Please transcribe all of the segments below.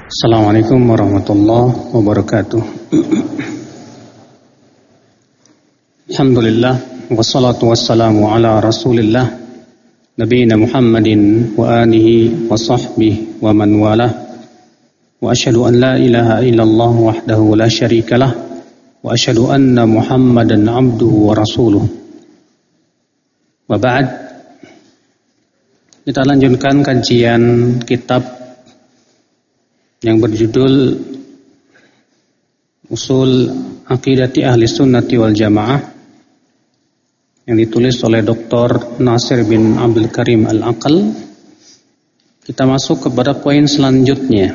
Assalamualaikum warahmatullahi wabarakatuh. Alhamdulillah wassalatu wassalamu ala Rasulillah nabiyina Muhammadin wa alihi wa sahbihi wa man walah. Wa asyhadu an la ilaha illallah wahdahu la syarikalah wa asyhadu anna Muhammadan abduhu wa rasuluh. Wa ba'd. Kita lanjutkan kajian kitab yang berjudul Usul Aqidati Ahli Sunnati wal Jamaah yang ditulis oleh Dr. Nasir bin Abdul Karim Al-Aqal. Kita masuk kepada poin selanjutnya,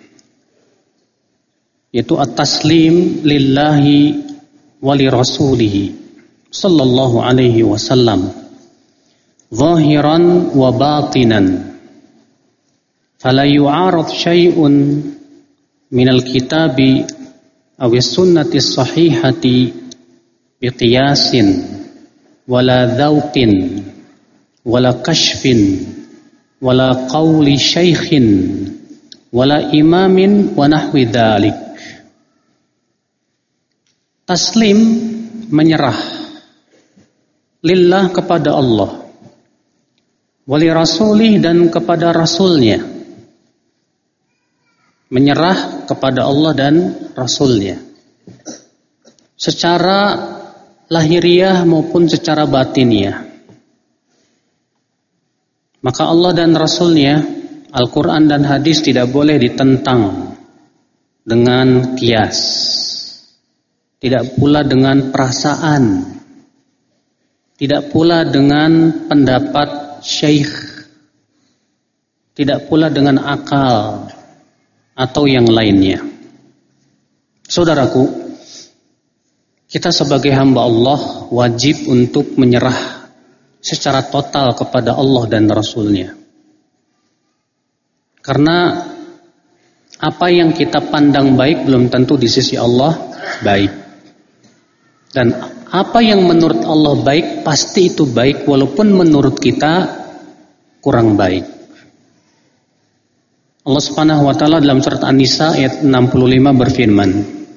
yaitu at-taslim lillahi wa li rasulihi sallallahu alaihi wasallam zahiran wa batinan. فلا يعارض شيء من الكتاب أو السنة الصحيحة بقياس ولا ذوق ولا كشف ولا قول شيخ ولا إمام ونحو ذلك. Taslim, menyerah, lillah, kepada Allah, wali rasulih, dan kepada rasulnya. Menyerah kepada Allah dan Rasulnya secara lahiriah maupun secara batiniah. Maka Allah dan Rasulnya, Al-Quran dan hadis tidak boleh ditentang dengan kias, tidak pula dengan perasaan, tidak pula dengan pendapat syekh, tidak pula dengan akal atau yang lainnya. Saudaraku, kita sebagai hamba Allah wajib untuk menyerah secara total kepada Allah dan Rasulnya. Karena apa yang kita pandang baik belum tentu di sisi Allah baik. Dan apa yang menurut Allah baik pasti itu baik walaupun menurut kita kurang baik. Allah Subhanahu wa taala dalam surat An-Nisa ayat 65 berfirman,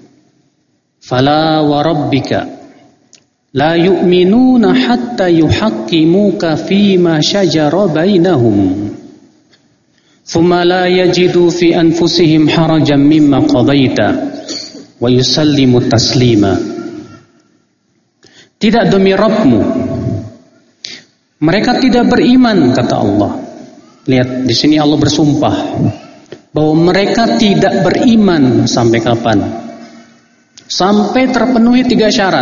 "Fala wa rabbika la yu'minuna hatta yuhaqqimuka fima shajara bainahum, thumma la yajidu fi anfusihim harajan mimma qadaita wa yusallimu taslima." Tidak demi Rabbmu, mereka tidak beriman, kata Allah. Lihat, di sini Allah bersumpah bahwa mereka tidak beriman sampai kapan? Sampai terpenuhi 3 syarat.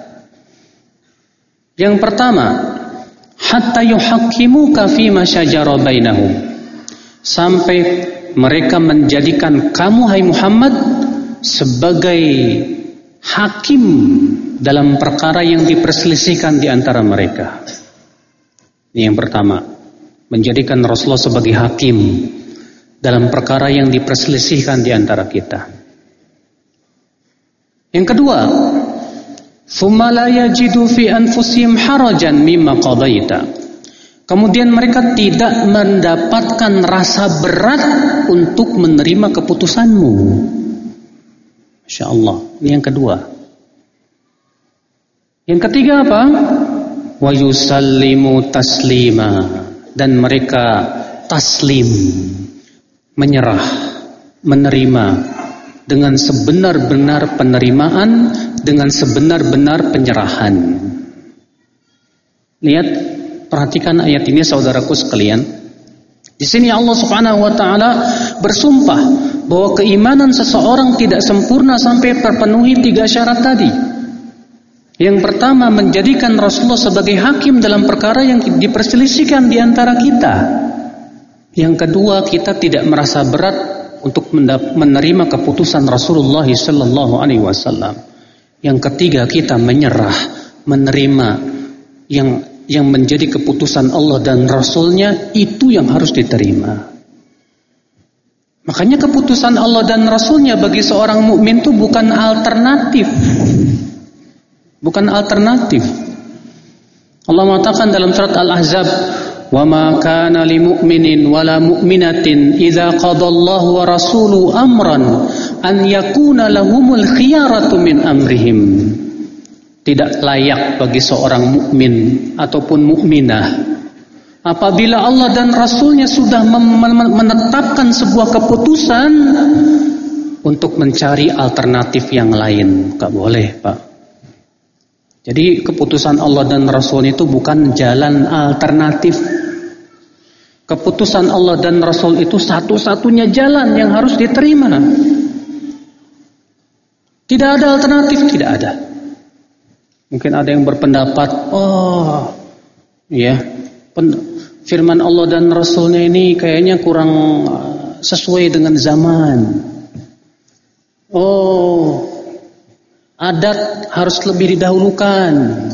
Yang pertama, hatta yuhaqqimuka fima syajara bainahum. Sampai mereka menjadikan kamu, hai Muhammad, sebagai hakim dalam perkara yang diperselisihkan di antara mereka. Ini yang pertama, menjadikan Rasulullah sebagai hakim dalam perkara yang diperselisihkan di antara kita. Yang kedua, "Tsumma la yajidu fi anfusihim harajan mimma qadaita." Kemudian mereka tidak mendapatkan rasa berat untuk menerima keputusanmu. Masya Allah, ini yang kedua. Yang ketiga apa? Wa yusallimu taslima. Dan mereka taslim, menyerah, menerima dengan sebenar-benar penerimaan, dengan sebenar-benar penyerahan. Lihat, perhatikan ayat ini saudaraku sekalian. Di sini Allah Subhanahu wa taala bersumpah bahwa keimanan seseorang tidak sempurna sampai terpenuhi 3 syarat tadi. Yang pertama, menjadikan Rasulullah sebagai hakim dalam perkara yang diperselisihkan di antara kita. Yang kedua, kita tidak merasa berat untuk menerima keputusan Rasulullah sallallahu alaihi wasallam. Yang ketiga, kita menyerah, menerima yang menjadi keputusan Allah dan Rasulnya, itu yang harus diterima. Makanya keputusan Allah dan Rasulnya bagi seorang mukmin itu bukan alternatif. Bukan alternatif. Allah mengatakan dalam surat Al-Ahzab, wa ma kana lil mu'minin wala mu'minatin idza qadallahu wa rasuluhu amran an yakuna lahumul khiyaratu min amrihim. Tidak layak bagi seorang mukmin ataupun mukminah apabila Allah dan Rasulnya sudah menetapkan sebuah keputusan untuk mencari alternatif yang lain. Gak boleh, Pak. Jadi keputusan Allah dan Rasul itu bukan jalan alternatif. Keputusan Allah dan Rasul itu satu-satunya jalan yang harus diterima. Tidak ada alternatif, tidak ada. Mungkin ada yang berpendapat, firman Allah dan Rasulnya ini kayaknya kurang sesuai dengan zaman. Adat harus lebih didahulukan.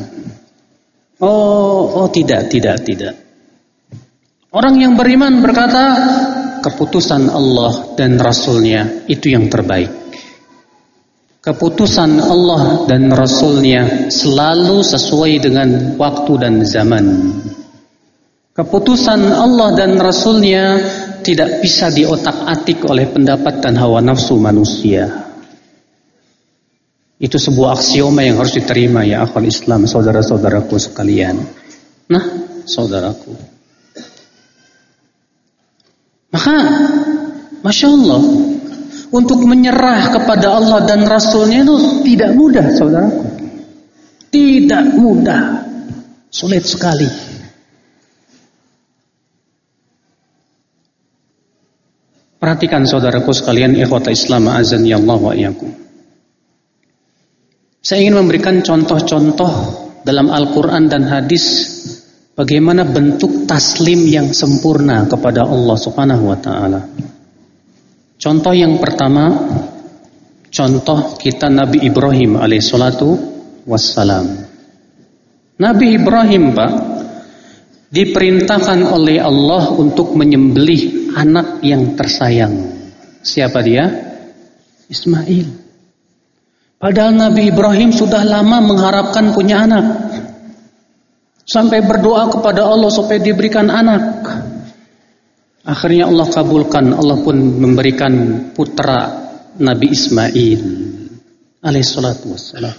Tidak. Orang yang beriman berkata, keputusan Allah dan Rasulnya itu yang terbaik. Keputusan Allah dan Rasulnya selalu sesuai dengan waktu dan zaman. Keputusan Allah dan Rasulnya tidak bisa diotak-atik oleh pendapat dan hawa nafsu manusia. Itu sebuah aksioma yang harus diterima ya akhwal Islam, saudara-saudaraku sekalian. Nah, saudaraku. Maka, Masya Allah, untuk menyerah kepada Allah dan Rasulnya itu tidak mudah, saudaraku. Tidak mudah. Sulit sekali. Perhatikan saudaraku sekalian, ikhwata Islam, azan ya Allah wa iyyakum. Saya ingin memberikan contoh-contoh dalam Al-Quran dan hadis bagaimana bentuk taslim yang sempurna kepada Allah Subhanahu wa ta'ala. Contoh yang pertama, contoh kita Nabi Ibrahim alaihissalatu wassalam. Nabi Ibrahim, Pak, diperintahkan oleh Allah untuk menyembelih anak yang tersayang. Siapa dia? Ismail. Padahal Nabi Ibrahim sudah lama mengharapkan punya anak. Sampai berdoa kepada Allah supaya diberikan anak. Akhirnya Allah kabulkan. Allah pun memberikan putra Nabi Ismail alaihissalatu wassalam.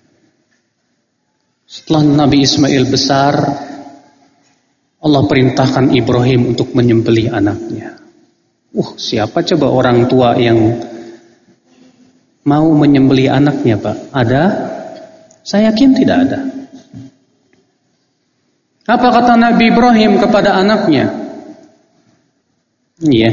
Setelah Nabi Ismail besar, Allah perintahkan Ibrahim untuk menyembelih anaknya. Siapa coba orang tua yang mau menyembelih anaknya, Pak? Ada? Saya yakin tidak ada. Apa kata Nabi Ibrahim kepada anaknya? Iya.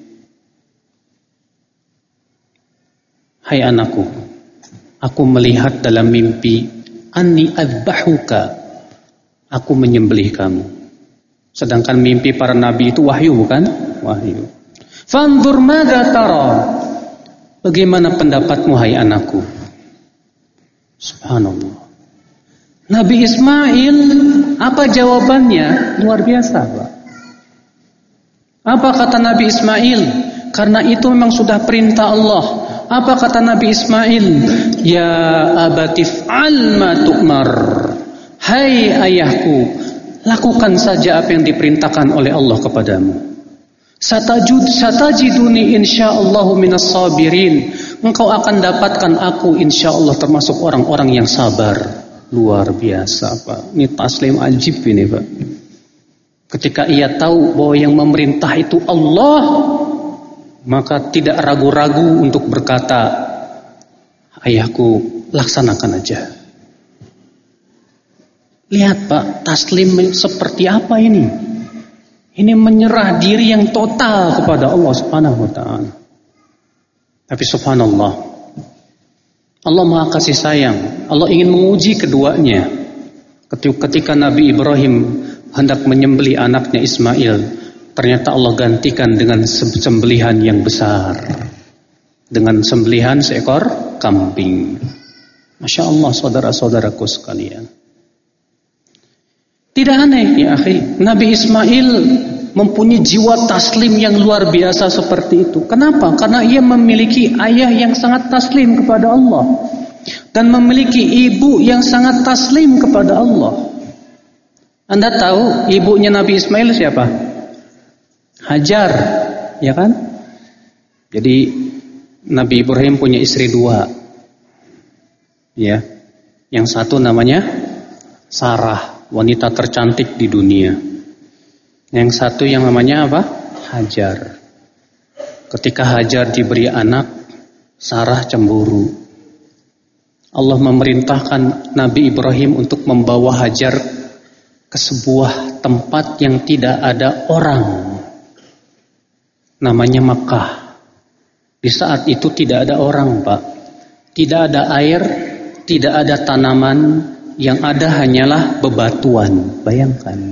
Hai anakku, aku melihat dalam mimpi anni adzbahuka. Aku menyembelih kamu. Sedangkan mimpi para nabi itu wahyu, bukan? Wahyu. Fanzur madza tara. Bagaimana pendapatmu hai anakku? Subhanallah. Nabi Ismail, apa jawabannya? Luar biasa, Pak. Apa kata Nabi Ismail? Karena itu memang sudah perintah Allah. Apa kata Nabi Ismail? Ya abatif alma tu'mar. Hai ayahku, lakukan saja apa yang diperintahkan oleh Allah kepadamu. Satajiduni insyaallahu minas sabirin. Engkau akan dapatkan aku insyaallah termasuk orang-orang yang sabar. Luar biasa, Pak. Ini taslim ajib ini, Pak. Ketika ia tahu bahwa yang memerintah itu Allah, maka tidak ragu-ragu untuk berkata, ayahku, laksanakan aja. Lihat, Pak, taslim seperti apa ini? Ini menyerah diri yang total kepada Allah Subhanahu wa ta'ala. Tapi subhanallah, Allah Maha Kasih Sayang. Allah ingin menguji keduanya. Ketika Nabi Ibrahim hendak menyembelih anaknya Ismail, ternyata Allah gantikan dengan sembelihan yang besar. Dengan sembelihan seekor kambing. Masya Allah, saudara-saudaraku sekalian. Tidak aneh ya akhi, Nabi Ismail mempunyai jiwa taslim yang luar biasa seperti itu. Kenapa? Karena ia memiliki ayah yang sangat taslim kepada Allah dan memiliki ibu yang sangat taslim kepada Allah. Anda tahu ibunya Nabi Ismail siapa? Hajar, ya kan? Jadi Nabi Ibrahim punya istri 2. Ya. Yang satu namanya Sarah, wanita tercantik di dunia. Yang satu yang namanya apa? Hajar. Ketika Hajar diberi anak, Sarah cemburu. Allah memerintahkan Nabi Ibrahim untuk membawa Hajar ke sebuah tempat yang tidak ada orang. Namanya Makkah. Di saat itu tidak ada orang, Pak. Tidak ada air, tidak ada tanaman, yang ada hanyalah bebatuan. Bayangkan.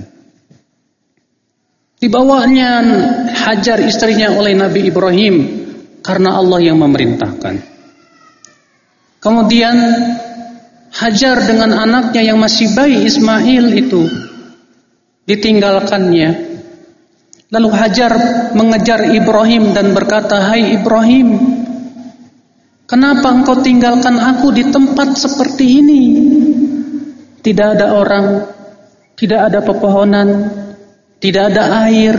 Dibawanya Hajar istrinya oleh Nabi Ibrahim karena Allah yang memerintahkan. Kemudian Hajar dengan anaknya yang masih bayi Ismail itu ditinggalkannya. Lalu Hajar mengejar Ibrahim dan berkata, "Hai Ibrahim, kenapa engkau tinggalkan aku di tempat seperti ini? Tidak ada orang, tidak ada pepohonan, tidak ada air.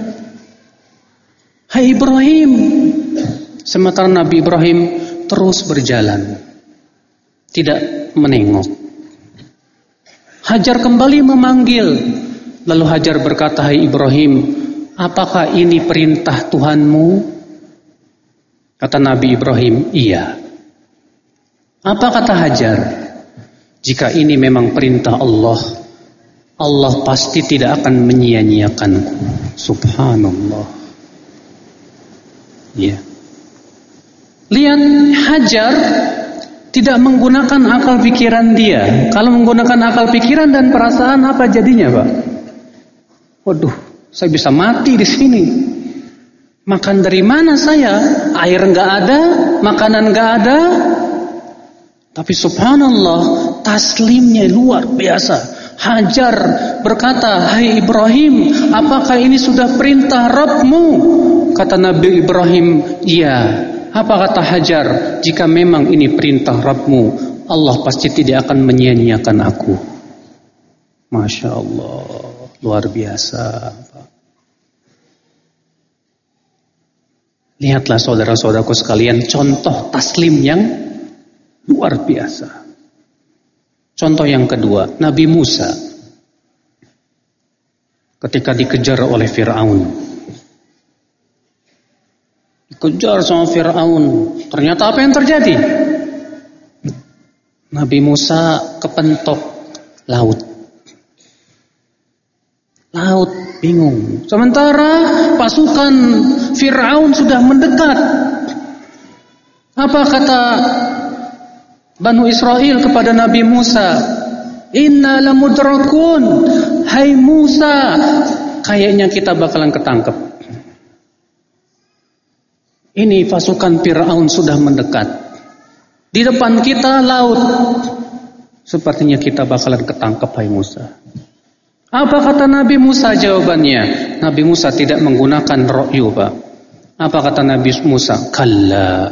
Hai Ibrahim." Sementara Nabi Ibrahim terus berjalan, tidak menengok. Hajar kembali memanggil. Lalu Hajar berkata, "Hai Ibrahim, apakah ini perintah Tuhanmu?" Kata Nabi Ibrahim, "Iya." Apa kata Hajar? "Jika ini memang perintah Allah, Allah pasti tidak akan menyia-nyiakanku." Subhanallah. Ya. Lihat, Hajar tidak menggunakan akal pikiran dia. Kalau menggunakan akal pikiran dan perasaan, apa jadinya, Pak? Waduh, saya bisa mati di sini. Makan dari mana saya? Air nggak ada, makanan nggak ada. Tapi subhanallah, taslimnya luar biasa. Hajar berkata, "Hai Ibrahim, apakah ini sudah perintah Rabbmu?" Kata Nabi Ibrahim, "Iya." Apa kata Hajar? "Jika memang ini perintah Rabbmu, Allah pasti tidak akan menyia-nyiakan aku." Masya Allah, luar biasa. Lihatlah saudara-saudaraku sekalian, contoh taslim yang luar biasa. Contoh yang kedua, Nabi Musa ketika dikejar oleh Fir'aun. Dikejar sama Fir'aun. Ternyata apa yang terjadi? Nabi Musa kepentok laut. Laut bingung. Sementara pasukan Fir'aun sudah mendekat. Apa kata Banu Israel kepada Nabi Musa? "Inna lamudrakun." Hai Musa, kayaknya kita bakalan ketangkep. Ini pasukan Fir'aun sudah mendekat. Di depan kita laut. Sepertinya kita bakalan ketangkep, hai Musa. Apa kata Nabi Musa jawabannya? Nabi Musa tidak menggunakan ra'yu, Pak. Apa kata Nabi Musa? Kalla.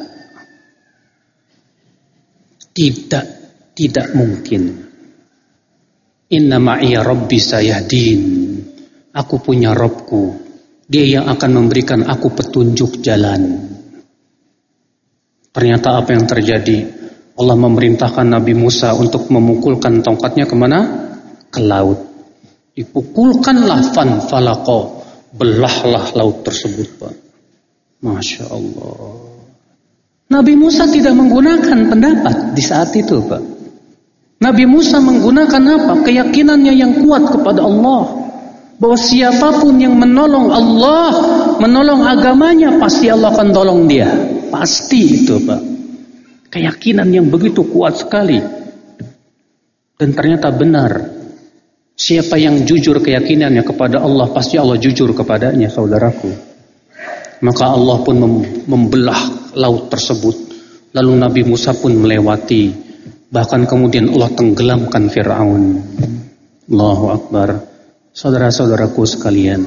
Tidak mungkin. Inna ma'iya rabbi sayahdin. Aku punya Rabbku. Dia yang akan memberikan aku petunjuk jalan. Ternyata apa yang terjadi? Allah memerintahkan Nabi Musa untuk memukulkan tongkatnya kemana? Ke laut. Dipukulkanlah fanfalaqo, belahlah laut tersebut, Pak. Masya Allah. Nabi Musa tidak menggunakan pendapat di saat itu, Pak. Nabi Musa menggunakan apa? Keyakinannya yang kuat kepada Allah, bahwa siapapun yang menolong Allah, menolong agamanya, pasti Allah akan tolong dia. Pasti itu, Pak. Keyakinan yang begitu kuat sekali. Dan ternyata benar. Siapa yang jujur keyakinannya kepada Allah, pasti Allah jujur kepadanya, saudaraku. Maka Allah pun membelah laut tersebut. Lalu Nabi Musa pun melewati. Bahkan kemudian Allah tenggelamkan Fir'aun. Allahu Akbar. Saudara-saudaraku sekalian.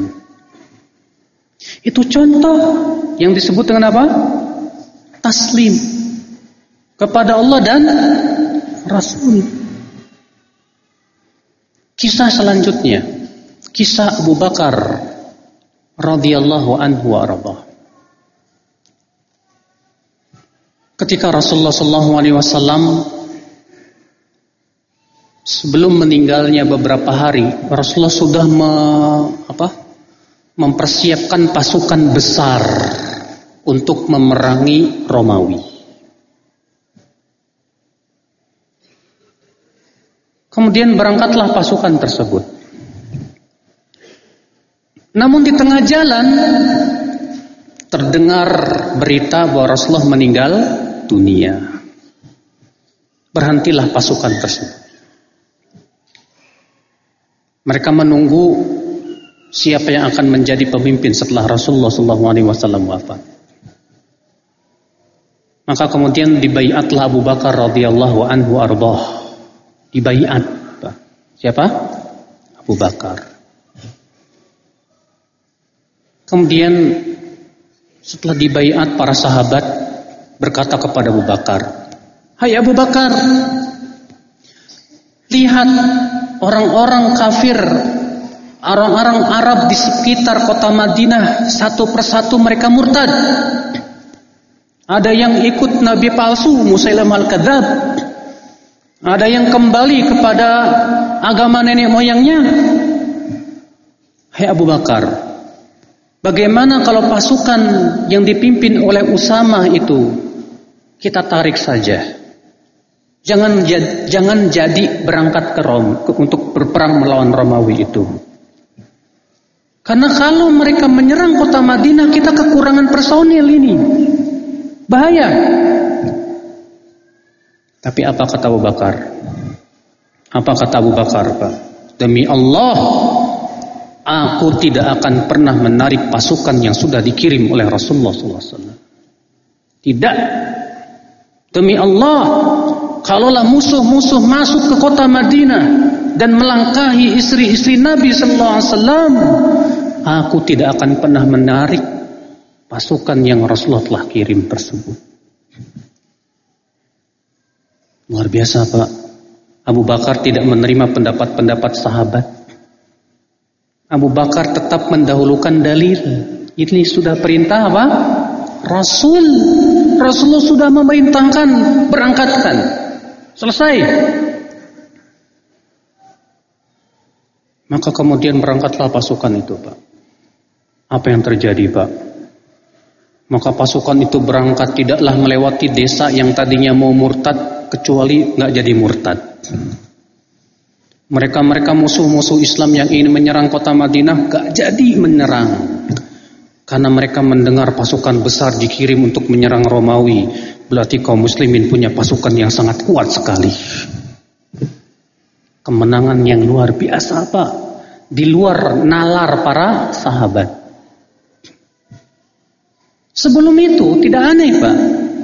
Itu contoh yang disebut dengan apa? Taslim kepada Allah dan Rasul. Kisah selanjutnya, kisah Abu Bakar radhiyallahu anhu wa arda. Ketika Rasulullah SAW sebelum meninggalnya beberapa hari, Rasulullah sudah mempersiapkan pasukan besar untuk memerangi Romawi. Kemudian berangkatlah pasukan tersebut. Namun di tengah jalan terdengar berita bahwa Rasulullah meninggal dunia. Berhentilah pasukan tersebut. Mereka menunggu siapa yang akan menjadi pemimpin setelah Rasulullah SAW wafat. Maka kemudian dibaiatlah Abu Bakar radhiyallahu anhu ardah. Dibaiat. Siapa? Abu Bakar. Kemudian setelah dibaiat, para sahabat berkata kepada Abu Bakar, "Hai Abu Bakar, lihat orang-orang kafir, orang-orang Arab di sekitar kota Madinah, satu persatu mereka murtad. Ada yang ikut nabi palsu Musailamah al-Kadzab, ada yang kembali kepada agama nenek moyangnya. Hai Abu Bakar, bagaimana kalau pasukan yang dipimpin oleh Usama itu kita tarik saja? Jangan jadi berangkat ke Rom untuk berperang melawan Romawi itu. Karena kalau mereka menyerang kota Madinah, kita kekurangan personil ini. Bahaya." Tapi apa kata Abu Bakar? Apa kata Abu Bakar, Pak? "Demi Allah, aku tidak akan pernah menarik pasukan yang sudah dikirim oleh Rasulullah SAW. Tidak. Demi Allah, kalaulah musuh-musuh masuk ke kota Madinah dan melangkahi istri-istri Nabi SAW, aku tidak akan pernah menarik pasukan yang Rasulullah telah kirim tersebut." Luar biasa, Pak. Abu Bakar tidak menerima pendapat-pendapat sahabat. Abu Bakar tetap mendahulukan dalil. Ini sudah perintah apa? Rasulullah sudah memerintahkan, berangkatkan. Selesai. Maka kemudian berangkatlah pasukan itu, Pak. Apa yang terjadi, Pak? Maka pasukan itu berangkat, tidaklah melewati desa yang tadinya mau murtad, kecuali nggak jadi murtad. Mereka musuh-musuh Islam yang ingin menyerang kota Madinah nggak jadi menyerang, karena mereka mendengar pasukan besar dikirim untuk menyerang Romawi. Berarti kaum muslimin punya pasukan yang sangat kuat sekali. Kemenangan yang luar biasa, Pak. Di luar nalar para sahabat. Sebelum itu tidak aneh, Pak.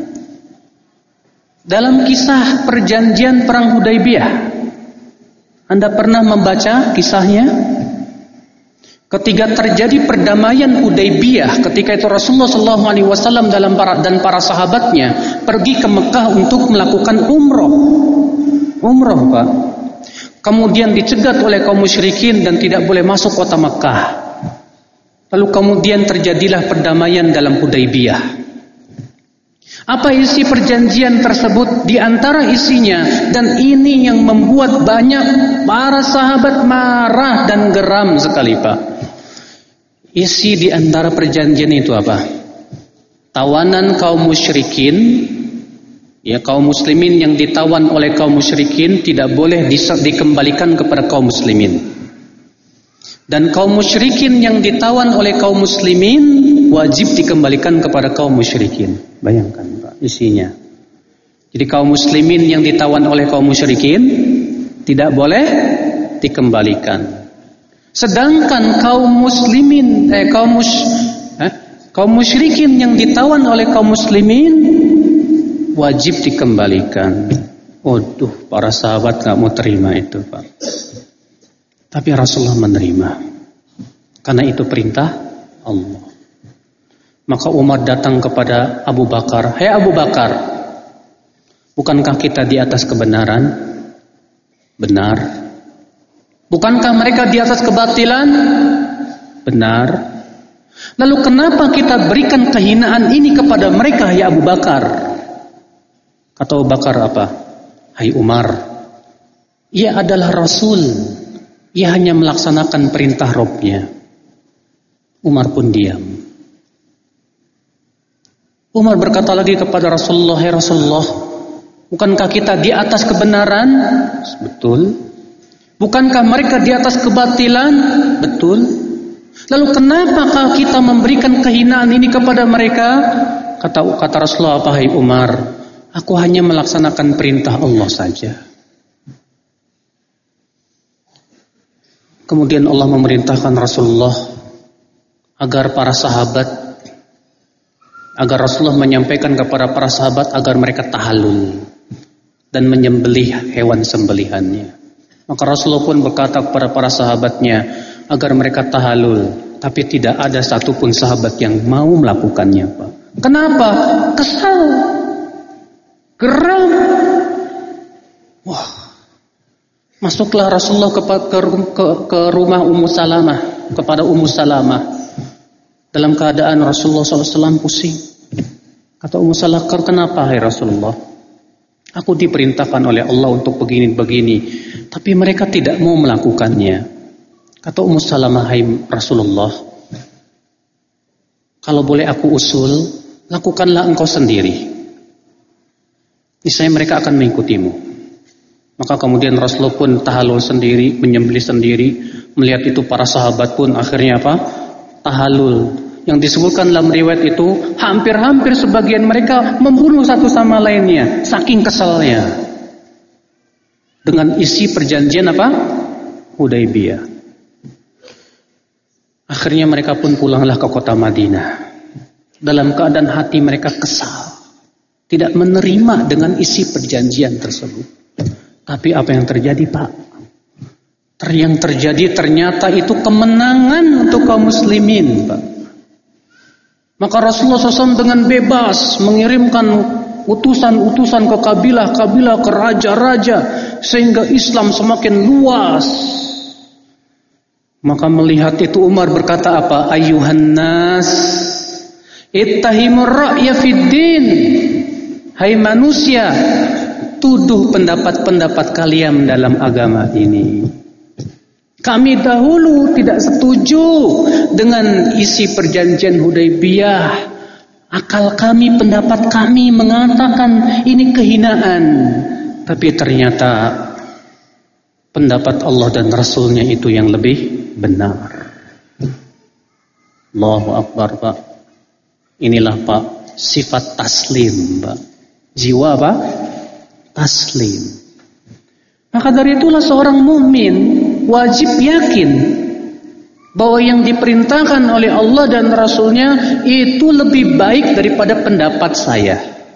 Dalam kisah perjanjian perang Hudaybiyah, Anda pernah membaca kisahnya? Ketika terjadi perdamaian Hudaybiyah, ketika itu Rasulullah SAW dan para sahabatnya pergi ke Mekah untuk melakukan umroh, Pak. Kemudian dicegat oleh kaum musyrikin dan tidak boleh masuk kota Mekah. Lalu kemudian terjadilah perdamaian dalam Hudaybiyah. Apa isi perjanjian tersebut? Di antara isinya, dan ini yang membuat banyak para sahabat marah dan geram sekali, Pak. Isi di antara perjanjian itu apa? Tawanan kaum musyrikin, ya, kaum muslimin yang ditawan oleh kaum musyrikin tidak boleh dikembalikan kepada kaum muslimin. Dan kaum musyrikin yang ditawan oleh kaum muslimin wajib dikembalikan kepada kaum musyrikin. Bayangkan, Pak, isinya. Jadi kaum muslimin yang ditawan oleh kaum musyrikin tidak boleh dikembalikan. Sedangkan kaum musyrikin yang ditawan oleh kaum muslimin wajib dikembalikan. Waduh, para sahabat gak mau terima itu, Pak. Tapi Rasulullah menerima. Karena itu perintah Allah. Maka Umar datang kepada Abu Bakar. "Hai Abu Bakar, bukankah kita di atas kebenaran?" "Benar." Bukankah mereka di atas kebatilan? Benar. Lalu kenapa kita berikan kehinaan ini kepada mereka, ya Abu Bakar? Kata Abu Bakar apa? Hai Umar, ia adalah Rasul. Ia hanya melaksanakan perintah Rabb-nya. Umar pun diam. Umar berkata lagi kepada Rasulullah, "Hai Rasulullah, bukankah kita di atas kebenaran?" Betul. Bukankah mereka di atas kebatilan? Betul. Lalu kenapa kita memberikan kehinaan ini kepada mereka? Kata Rasulullah, "Hai Umar, aku hanya melaksanakan perintah Allah saja." Kemudian Allah memerintahkan Rasulullah agar Rasulullah menyampaikan kepada para sahabat agar mereka tahallul dan menyembelih hewan sembelihannya. Maka Rasulullah pun berkata kepada para sahabatnya agar mereka tahallul, tapi tidak ada satupun sahabat yang mau melakukannya, Pak. Kenapa? Kesal, geram. Wah, masuklah Rasulullah ke rumah Ummu Salamah, kepada Ummu Salamah. Dalam keadaan Rasulullah SAW pusing. Kata Ummu Salamah, "Kenapa hai Rasulullah? Aku diperintahkan oleh Allah untuk begini-begini, tapi mereka tidak mau melakukannya." Kata Ummu Salamah, "Hai Rasulullah, kalau boleh aku usul, lakukanlah engkau sendiri. Niscaya mereka akan mengikutimu." Maka kemudian Rasulullah pun tahallul sendiri, menyembelih sendiri. Melihat itu para sahabat pun akhirnya apa? Tahallul. Yang disebutkan dalam riwayat itu, hampir-hampir sebagian mereka membunuh satu sama lainnya, saking kesalnya dengan isi perjanjian apa? Hudaibiyah. Akhirnya mereka pun pulanglah ke kota Madinah dalam keadaan hati mereka kesal, tidak menerima dengan isi perjanjian tersebut. Tapi apa yang terjadi, Pak? Yang terjadi ternyata itu kemenangan untuk kaum muslimin, Pak. Maka Rasulullah SAW dengan bebas mengirimkan utusan-utusan ke kabilah-kabilah, ke raja-raja, sehingga Islam semakin luas. Maka melihat itu Umar berkata apa? Ayuhan nas, ittahimur ra'ya fid din. Hai manusia, tuduh pendapat-pendapat kalian dalam agama ini. Kami dahulu tidak setuju dengan isi perjanjian Hudaibiyah. Akal kami, pendapat kami mengatakan ini kehinaan. Tapi ternyata pendapat Allah dan Rasulnya itu yang lebih benar. Allahu Akbar, Pak. Inilah Pak, sifat taslim, Pak. Jiwa apa? Taslim. Maka dari itulah seorang mukmin wajib yakin bahwa yang diperintahkan oleh Allah dan Rasulnya itu lebih baik daripada pendapat saya.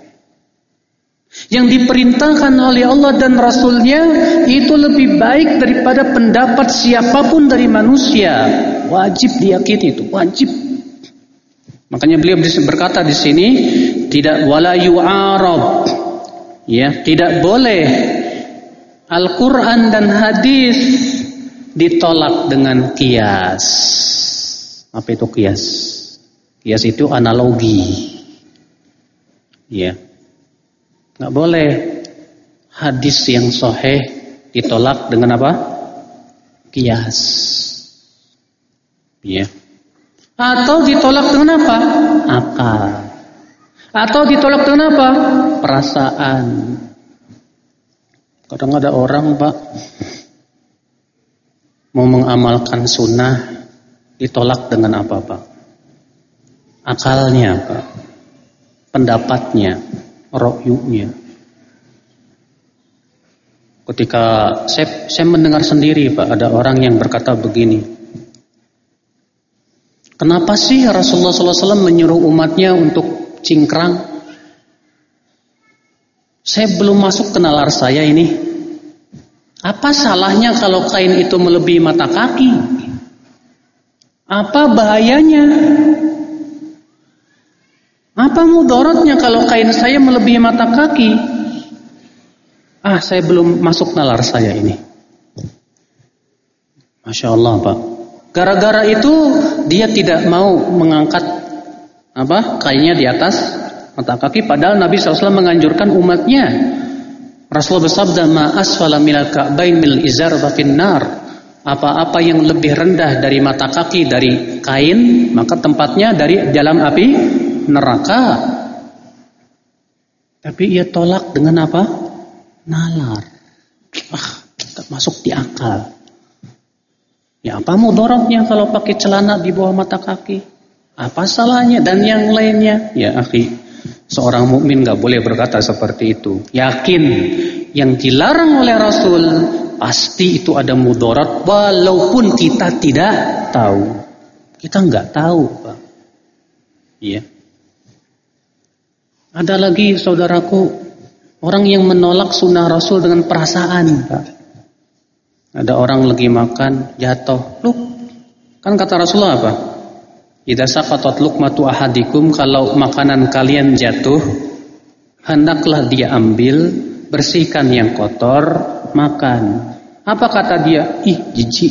Yang diperintahkan oleh Allah dan Rasulnya itu lebih baik daripada pendapat siapapun dari manusia. Wajib diyakini itu, wajib. Makanya beliau berkata di sini, tidak wala yu'arab. Ya, tidak boleh Al-Quran dan hadis ditolak dengan qiyas. Apa itu qiyas? Qiyas itu analogi. Ya. Nggak boleh hadis yang sahih ditolak dengan apa? Qiyas. Ya. Atau ditolak dengan apa? Akal. Atau ditolak dengan apa? Perasaan. Kadang ada orang, Pak, mau mengamalkan sunnah ditolak dengan apa, Pak? Akalnya, Pak. Pendapatnya, ro'yunya. Ketika saya mendengar sendiri, Pak, ada orang yang berkata begini. Kenapa sih Rasulullah SAW menyuruh umatnya untuk cingkrang? Saya belum masuk ke nalar saya ini. Apa salahnya kalau kain itu melebihi mata kaki? Apa bahayanya? Apa mudaratnya kalau kain saya melebihi mata kaki? Saya belum masuk nalar saya ini. Masya Allah, Pak. Gara-gara itu dia tidak mau mengangkat kainnya di atas mata kaki, padahal Nabi SAW menganjurkan umatnya. Rasulullah bersabda, "Ma asfala minal ka'bain mil izar fa finnar." Apa-apa yang lebih rendah dari mata kaki dari kain, maka tempatnya dari dalam api neraka. Tapi ia tolak dengan apa? Nalar. Tak masuk di akal. Ya apa mudaratnya kalau pakai celana di bawah mata kaki? Apa salahnya? Dan yang lainnya? Ya akhi, seorang mukmin enggak boleh berkata seperti itu. Yakin yang dilarang oleh Rasul pasti itu ada mudarat, walaupun kita tidak tahu. Kita enggak tahu, Pak. Iya. Ada lagi saudaraku, orang yang menolak sunnah Rasul dengan perasaan, Pak. Ada orang lagi makan, jatuh. Kan kata Rasulullah apa? Idza saqatat luqmatu ahadikum, kalau makanan kalian jatuh, hendaklah dia ambil, bersihkan yang kotor, makan. Apa kata dia? Ih, jijik.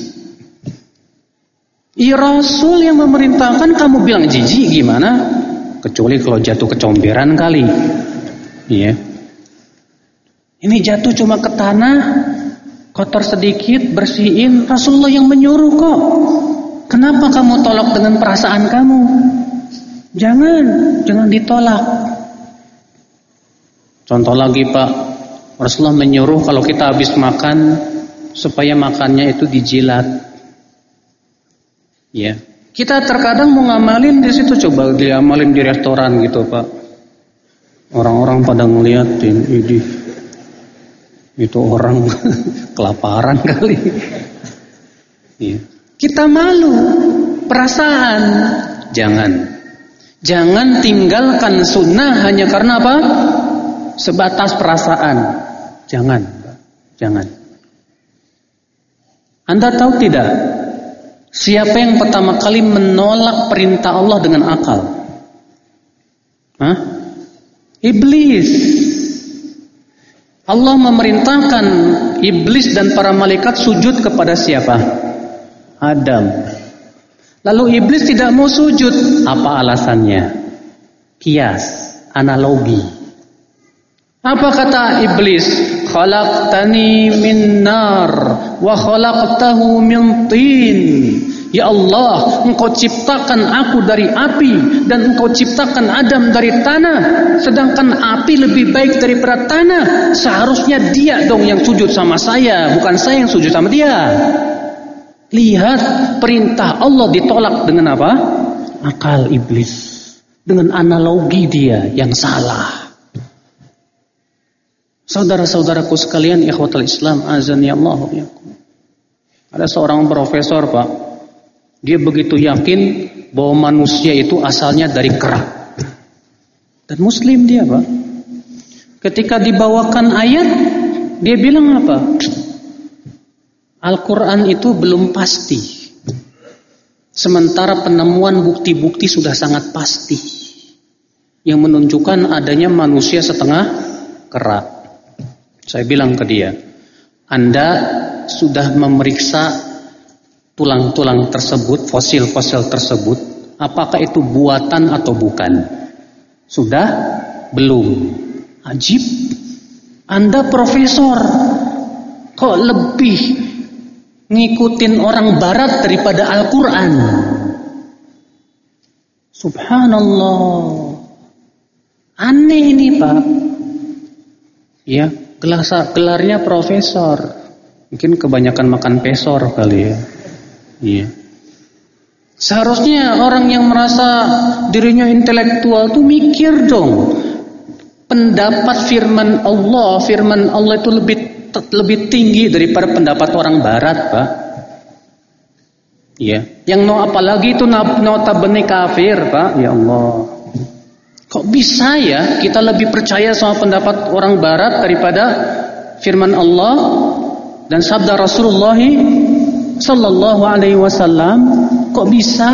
Rasul yang memerintahkan kamu bilang jijik gimana? Kecuali kalau jatuh kecomberan kali. Iya. Ini jatuh cuma ke tanah, kotor sedikit, bersihin. Rasulullah yang menyuruh kok. Kenapa kamu tolak dengan perasaan kamu? Jangan ditolak. Contoh lagi, Pak. Rasulullah menyuruh kalau kita habis makan supaya makannya itu dijilat. Ya. Kita terkadang mau ngamalin di situ, coba diamalin di restoran gitu, Pak. Orang-orang pada ngeliatin, itu orang kelaparan kali. Ya. Kita malu, perasaan. Jangan tinggalkan sunnah hanya karena apa? Sebatas perasaan. Jangan. Anda tahu tidak? Siapa yang pertama kali menolak perintah Allah dengan akal? Iblis. Allah memerintahkan iblis dan para malaikat sujud kepada siapa? Adam. Lalu iblis tidak mau sujud. Apa alasannya? Kias, analogi. Apa kata iblis? Khalaqtani min nar wa khalaqtahu min tin. Ya Allah, engkau ciptakan aku dari api dan engkau ciptakan Adam dari tanah. Sedangkan api lebih baik daripada tanah. Seharusnya dia dong yang sujud sama saya, bukan saya yang sujud sama dia. Lihat, perintah Allah ditolak dengan apa? Akal iblis. Dengan analogi dia yang salah. Saudara-saudaraku sekalian, ikhwatul Islam, azani Allah wa iyyakum. Ada seorang profesor, Pak. Dia begitu yakin bahwa manusia itu asalnya dari kera. Dan muslim dia, Pak. Ketika dibawakan ayat, dia bilang apa? Al-Quran itu belum pasti. Sementara penemuan bukti-bukti sudah sangat pasti. Yang menunjukkan adanya manusia setengah kera. Saya bilang ke dia, Anda sudah memeriksa tulang-tulang tersebut, fosil-fosil tersebut, apakah itu buatan atau bukan? Sudah? Belum. Ajib. Anda profesor, kok lebih ngikutin orang barat daripada Al-Quran? Subhanallah. Aneh ini, Pak. Ya, gelarnya profesor. Mungkin kebanyakan makan pesor kali ya. Iya. Seharusnya orang yang merasa dirinya intelektual tuh mikir dong. Pendapat firman Allah itu lebih tinggi daripada pendapat orang barat, Pak. Iya. Yang apalagi itu notabene kafir, Pak. Ya Allah. Kok bisa ya kita lebih percaya sama pendapat orang barat daripada firman Allah dan sabda Rasulullah sallallahu alaihi wasallam? Kok bisa?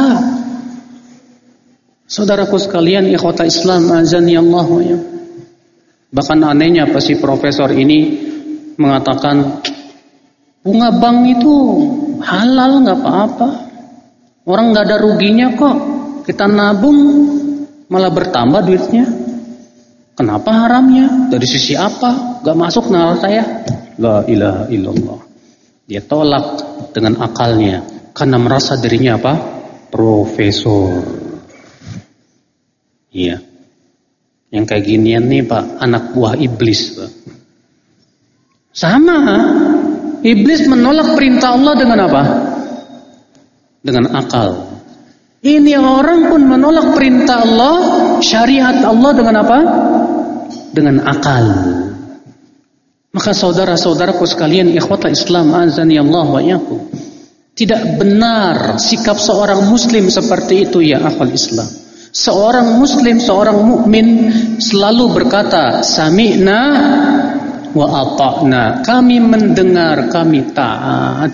Saudaraku sekalian, ikhwata Islam, azani Allah wa iyyakum. Bahkan anehnya si profesor ini mengatakan bunga bank itu halal nggak apa-apa. Orang nggak ada ruginya kok. Kita nabung malah bertambah duitnya. Kenapa haramnya? Dari sisi apa? Gak masuk nalar saya. La ilaha illallah. Dia tolak dengan akalnya karena merasa dirinya apa? Profesor. Iya. Yang kayak ginian nih Pak, anak buah iblis Pak. Sama. Iblis menolak perintah Allah dengan apa? Dengan akal. Ini orang pun menolak perintah Allah, syariat Allah dengan apa? Dengan akal. Maka saudara-saudaraku sekalian, ikhwatal Islam azani Allah wa iyyakum, tidak benar sikap seorang muslim seperti itu ya akhwal Islam. Seorang muslim, seorang mukmin selalu berkata sami'na wa ata'na. Kami mendengar, kami taat.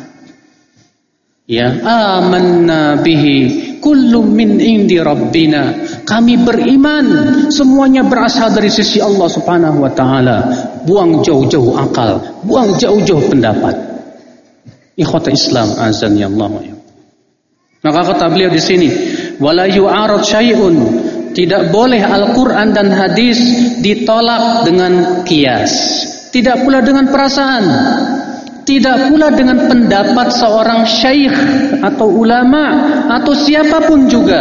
Ya, amanna bihi kullu min indi rabbina. Kami beriman semuanya berasal dari sisi Allah Subhanahu wa taala. Buang jauh-jauh akal, buang jauh-jauh pendapat. Ikhwata Islam azan ya Allah. Maka kata beliau di sini, wala yu'arad syai'un, tidak boleh Al-Qur'an dan hadis ditolak dengan qiyas, tidak pula dengan perasaan. Tidak pula dengan pendapat seorang syekh atau ulama atau siapapun juga.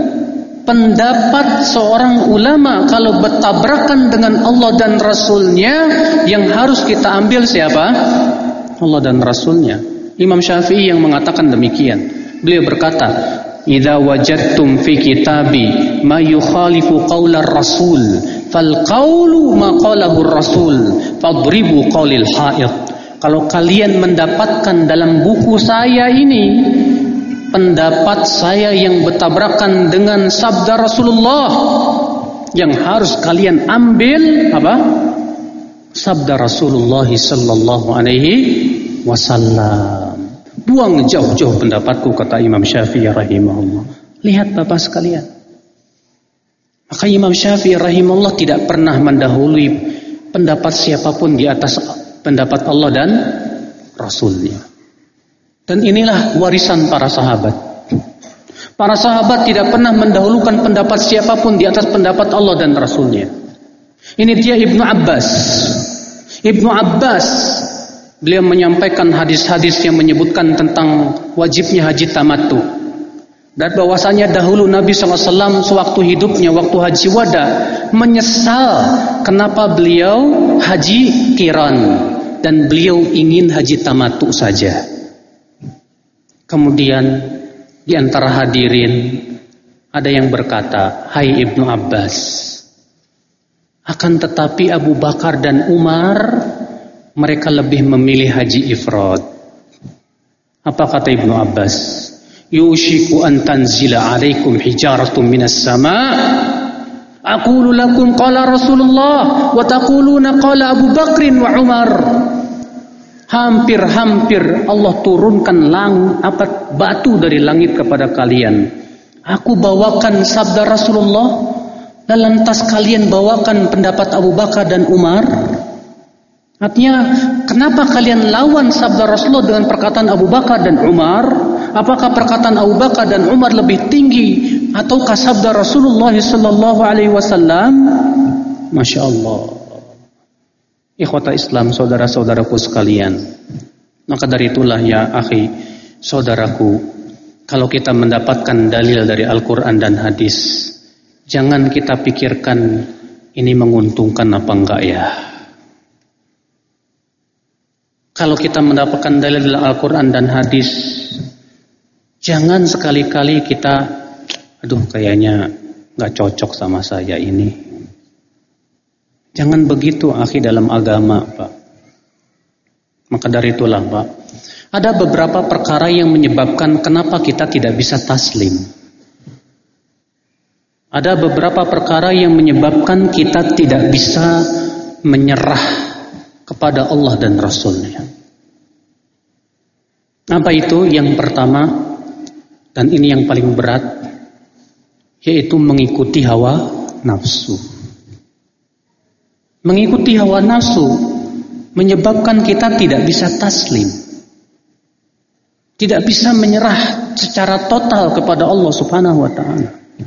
Pendapat seorang ulama kalau bertabrakan dengan Allah dan Rasulnya, yang harus kita ambil siapa? Allah dan Rasulnya. Imam Syafi'i yang mengatakan demikian. Beliau berkata, "Idza wajadtum fi kitabi ma yukhalifu qaular rasul, fal qaulu ma qalahu ar-rasul, fadribu qaulil ha'id." Kalau kalian mendapatkan dalam buku saya ini pendapat saya yang bertabrakan dengan sabda Rasulullah, yang harus kalian ambil apa? Sabda Rasulullah sallallahu alaihi wasallam. Buang jauh-jauh pendapatku, kata Imam Syafi'i rahimahullah. Lihat Bapak sekalian. Maka Imam Syafi'i rahimahullah tidak pernah mendahului pendapat siapapun di atas pendapat Allah dan Rasulnya. Dan inilah warisan para sahabat. Para sahabat tidak pernah mendahulukan pendapat siapapun di atas pendapat Allah dan Rasulnya. Ini dia Ibnu Abbas. Ibnu Abbas, beliau menyampaikan hadis-hadis yang menyebutkan tentang wajibnya haji tamattu. Dan bahwasanya dahulu Nabi SAW sewaktu hidupnya, waktu haji wada, menyesal kenapa beliau haji qiran dan beliau ingin haji tamattu saja. Kemudian di antara hadirin ada yang berkata, "Hai Ibnu Abbas, akan tetapi Abu Bakar dan Umar mereka lebih memilih haji ifrad." Apa kata Ibnu Abbas? "Yushiku an tanzila alaikum hijaratun minas sama'. Aqulu lakum qala Rasulullah wa taquluna qala Abu Bakrin wa Umar." Hampir-hampir Allah turunkan batu dari langit kepada kalian. Aku bawakan sabda Rasulullah, dan lantas kalian bawakan pendapat Abu Bakar dan Umar. Artinya, kenapa kalian lawan sabda Rasulullah dengan perkataan Abu Bakar dan Umar? Apakah perkataan Abu Bakar dan Umar lebih tinggi ataukah sabda Rasulullah sallallahu alaihi wasallam? Masya Allah. Ikhwata Islam, saudara-saudaraku sekalian. Maka dari itulah ya akhi, saudaraku, kalau kita mendapatkan dalil dari Al-Quran dan hadis, jangan kita pikirkan ini menguntungkan apa enggak ya. Kalau kita mendapatkan dalil dari Al-Quran dan hadis, jangan sekali-kali kita, kayaknya gak cocok sama saya ini. Jangan begitu akhi dalam agama, Pak. Maka dari itulah, Pak, ada beberapa perkara yang menyebabkan kenapa kita tidak bisa taslim. Ada beberapa perkara yang menyebabkan kita tidak bisa menyerah kepada Allah dan Rasulnya. Apa itu? Yang pertama, dan ini yang paling berat, yaitu mengikuti hawa nafsu. Mengikuti hawa nafsu menyebabkan kita tidak bisa taslim. tidak bisa menyerah secara total kepada Allah Subhanahu wa taala.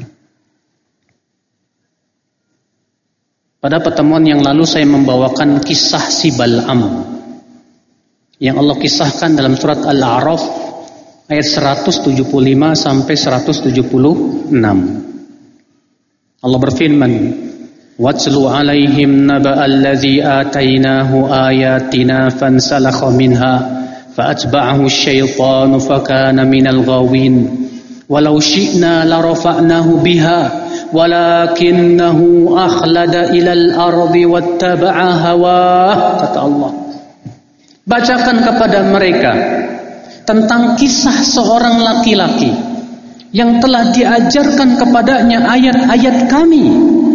Pada pertemuan yang lalu saya membawakan kisah si Bal'am yang Allah kisahkan dalam surat Al-A'raf ayat 175 sampai 176. Allah berfirman, "Watlu 'alaihim naba'al ladzi atainahu ayatina fansalakha minha fa'atba'ahu asy-syaitanu fakana minal ghawin walau syi'na la rafa'nahu biha walakinnahu akhlada ilal ardi wattaba'a hawah." Kata Allah, bacakan kepada mereka tentang kisah seorang laki-laki yang telah diajarkan kepadanya ayat-ayat kami,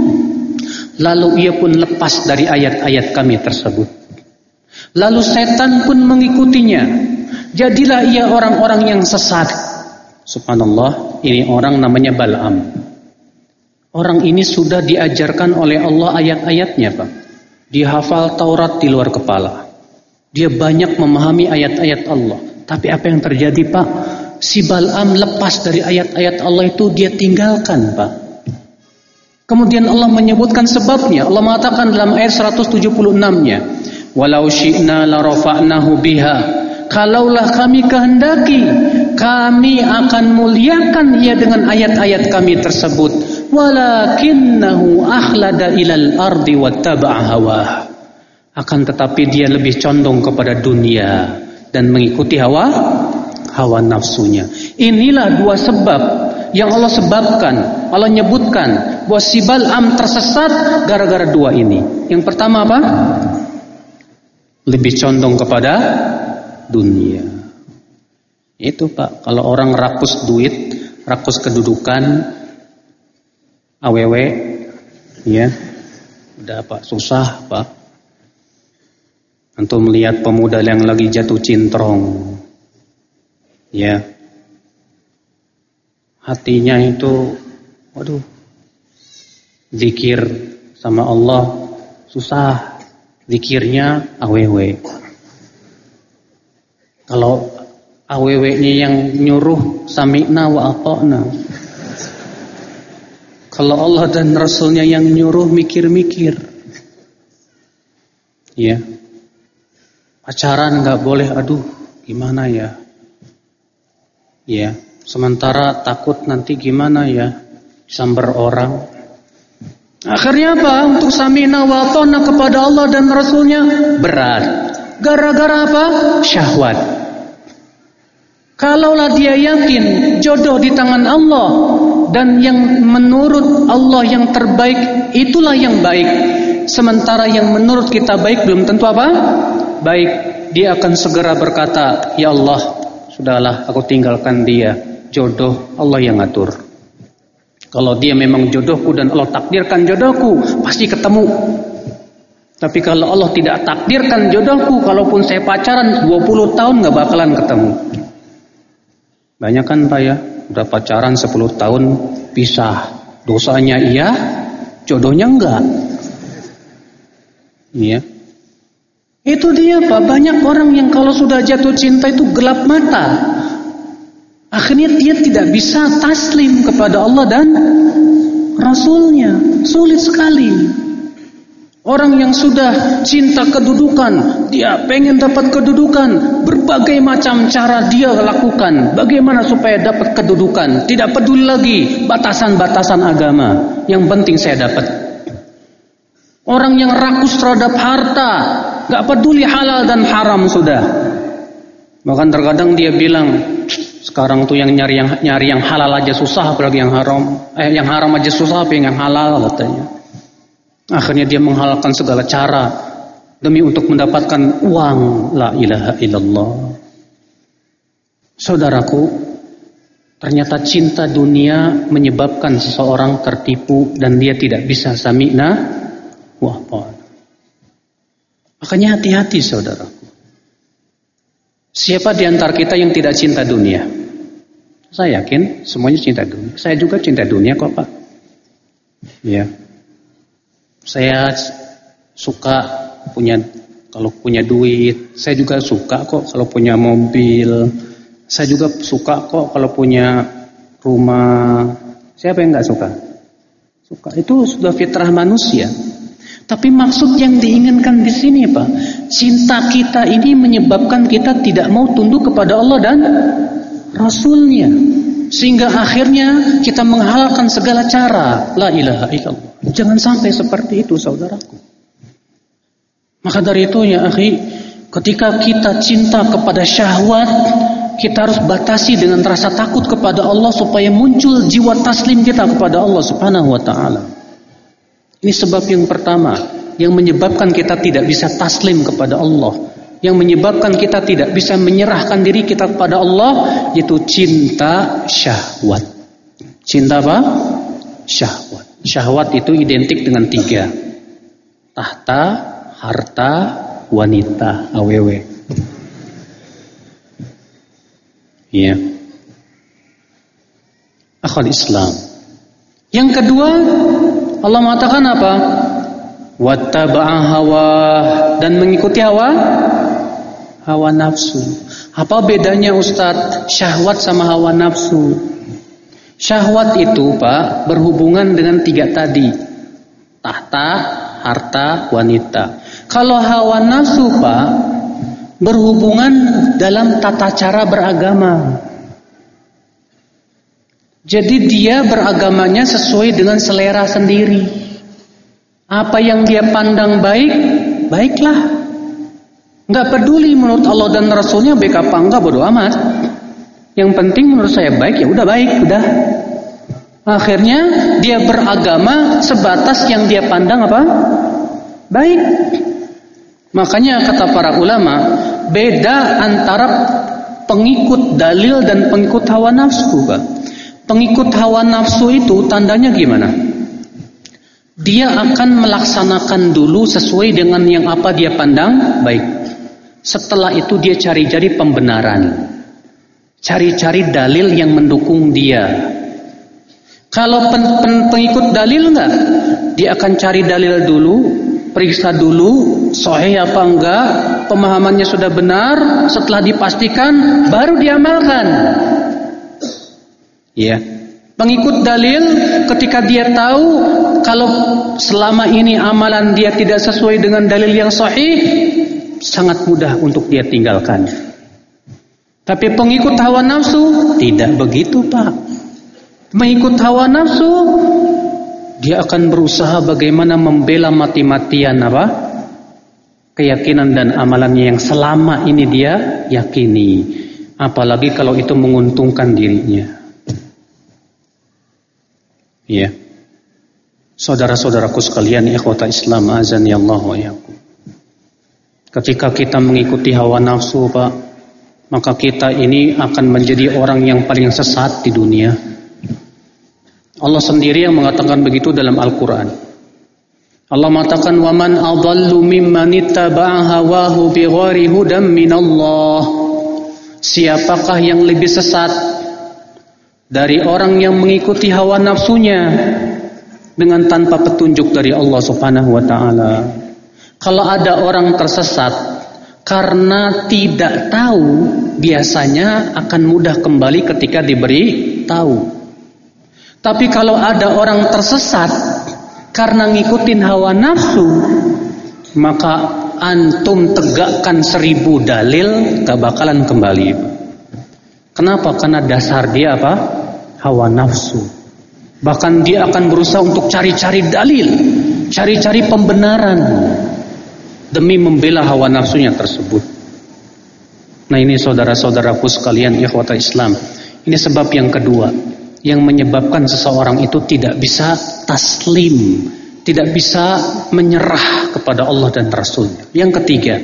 lalu ia pun lepas dari ayat-ayat kami tersebut, lalu setan pun mengikutinya, jadilah ia orang-orang yang sesat. Subhanallah, ini orang namanya Bal'am. Orang ini sudah diajarkan oleh Allah ayat-ayatnya, Pak. Dia hafal Taurat di luar kepala. Dia banyak memahami ayat-ayat Allah. Tapi apa yang terjadi, Pak? Si Bal'am lepas dari ayat-ayat Allah itu, dia tinggalkan, Pak. Kemudian Allah menyebutkan sebabnya. Allah mengatakan dalam ayat 176-nya, "Walau syi'na la rafa'nahu biha." Kalaulah kami kehendaki, kami akan muliakan ia dengan ayat-ayat kami tersebut. Walakinnahu akhlada ilal ardi wattaba'a hawah. Akan tetapi dia lebih condong kepada dunia dan mengikuti hawa nafsunya. Inilah dua sebab yang Allah sebabkan, Allah nyebutkan bahwa si Bal'am tersesat gara-gara dua ini. Yang pertama apa? Lebih condong kepada dunia. Itu, Pak, kalau orang rakus duit, rakus kedudukan, awewe, ya, udah Pak, susah, Pak. Antum melihat pemuda yang lagi jatuh cintrong, ya, hatinya itu, waduh, zikir sama Allah susah, zikirnya awewe. Kalau aww-nya yang nyuruh sami'na wa ata'na. Kalau Allah dan Rasulnya yang nyuruh mikir-mikir. Ya. Pacaran gak boleh, aduh gimana ya. Ya. Sementara takut nanti gimana ya, sambar orang. Akhirnya apa? Untuk sami'na wa ata'na kepada Allah dan Rasulnya berat. Gara-gara apa? Syahwat. Kalaulah dia yakin jodoh di tangan Allah dan yang menurut Allah yang terbaik itulah yang baik, sementara yang menurut kita baik belum tentu apa? Baik. Dia akan segera berkata, "Ya Allah, sudahlah aku tinggalkan dia. Jodoh Allah yang ngatur. Kalau dia memang jodohku dan Allah takdirkan jodohku, pasti ketemu. Tapi kalau Allah tidak takdirkan jodohku, kalaupun saya pacaran 20 tahun gak bakalan ketemu." Banyak kan, Pak, ya, udah pacaran 10 tahun pisah. Dosanya iya, jodohnya enggak. Iya. Itu dia, Pak, banyak orang yang kalau sudah jatuh cinta itu gelap mata. Akhirnya dia tidak bisa taslim kepada Allah dan Rasulnya. Sulit sekali. Orang yang sudah cinta kedudukan, dia pengen dapat kedudukan, berbagai macam cara dia lakukan. Bagaimana supaya dapat kedudukan? Tidak peduli lagi batasan-batasan agama. Yang penting saya dapat. Orang yang rakus terhadap harta, gak peduli halal dan haram sudah. Bahkan terkadang dia bilang, sekarang tuh yang nyari yang halal aja susah, apalagi yang haram. Yang haram aja susah, apa yang halal katanya. Akhirnya dia menghalalkan segala cara demi untuk mendapatkan uang. La ilaha illallah. Saudaraku, ternyata cinta dunia menyebabkan seseorang tertipu dan dia tidak bisa sami'na wa ata'na. Makanya hati-hati, saudaraku. Siapa di antara kita yang tidak cinta dunia? Saya yakin semuanya cinta dunia. Saya juga cinta dunia kok, Pak. Ya. Saya suka kalau punya duit. Saya juga suka kok kalau punya mobil. Saya juga suka kok kalau punya rumah. Siapa yang nggak suka? Suka. Itu sudah fitrah manusia. Tapi maksud yang diinginkan di sini, Pak, cinta kita ini menyebabkan kita tidak mau tunduk kepada Allah dan Rasulnya, sehingga akhirnya kita menghalalkan segala cara. La ilaha illallah. Jangan sampai seperti itu, saudaraku. Maka dari itu ya akhi, ketika kita cinta kepada syahwat, kita harus batasi dengan rasa takut kepada Allah supaya muncul jiwa taslim kita kepada Allah Subhanahu wa taala. Ini sebab yang pertama yang menyebabkan kita tidak bisa taslim kepada Allah, yang menyebabkan kita tidak bisa menyerahkan diri kita kepada Allah, yaitu cinta syahwat. Cinta apa? Syahwat. Syahwat itu identik dengan 3. Tahta, harta, wanita, awewe. Iya. Akhwat Islam. Yang kedua, Allah mengatakan apa? Wattaba'a hawa, dan mengikuti hawa nafsu. Apa bedanya Ustadz syahwat sama hawa nafsu? Syahwat itu, Pak, berhubungan dengan 3 tadi. Tahta, harta, wanita. Kalau hawa nafsu, Pak, berhubungan dalam tata cara beragama. Jadi dia beragamanya sesuai dengan selera sendiri. Apa yang dia pandang baik, baiklah. Enggak peduli menurut Allah dan Rasulnya baik apa enggak, bodo amat. Yang penting menurut saya baik, ya udah baik, udah. Akhirnya dia beragama sebatas yang dia pandang apa? Baik. Makanya kata para ulama, beda antara pengikut dalil dan pengikut hawa nafsu, Pak. Pengikut hawa nafsu itu tandanya gimana? Dia akan melaksanakan dulu sesuai dengan yang apa dia pandang baik. Setelah itu dia cari-cari pembenaran, cari-cari dalil yang mendukung dia. Kalau pengikut dalil enggak, dia akan cari dalil dulu, periksa dulu sahih apa enggak, pemahamannya sudah benar, setelah dipastikan baru diamalkan. Ya. Pengikut dalil ketika dia tahu kalau selama ini amalan dia tidak sesuai dengan dalil yang sahih, sangat mudah untuk dia tinggalkan. Tapi pengikut hawa nafsu tidak begitu, Pak. Mengikut hawa nafsu, dia akan berusaha bagaimana membela mati-matian apa? Keyakinan dan amalannya yang selama ini dia yakini. Apalagi kalau itu menguntungkan dirinya. Ya. Saudara-saudaraku sekalian, ikhwata Islam, azani Allah wa iyyakum. Ketika kita mengikuti hawa nafsu, Pak, maka kita ini akan menjadi orang yang paling sesat di dunia. Allah sendiri yang mengatakan begitu dalam Al-Quran. Allah mengatakan, وَمَنْ أَضَلُّ مِمَّنِ اتَّبَعَ هَوَاهُ بِغَيْرِ هُدًى مِنَ اللَّهِ. Siapakah yang lebih sesat dari orang yang mengikuti hawa nafsunya dengan tanpa petunjuk dari Allah Subhanahu wa taala? Kalau ada orang tersesat karena tidak tahu, biasanya akan mudah kembali ketika diberi tahu. Tapi kalau ada orang tersesat karena ngikutin hawa nafsu, maka antum tegakkan 1000 dalil gak bakalan kembali. Kenapa? Karena dasar dia apa? Hawa nafsu. Bahkan dia akan berusaha untuk cari-cari dalil, cari-cari pembenaran demi membela hawa nafsunya tersebut. Nah, ini saudara-saudaraku sekalian, ikhwata Islam, ini sebab yang kedua yang menyebabkan seseorang itu tidak bisa taslim, tidak bisa menyerah kepada Allah dan Rasulnya. Yang ketiga,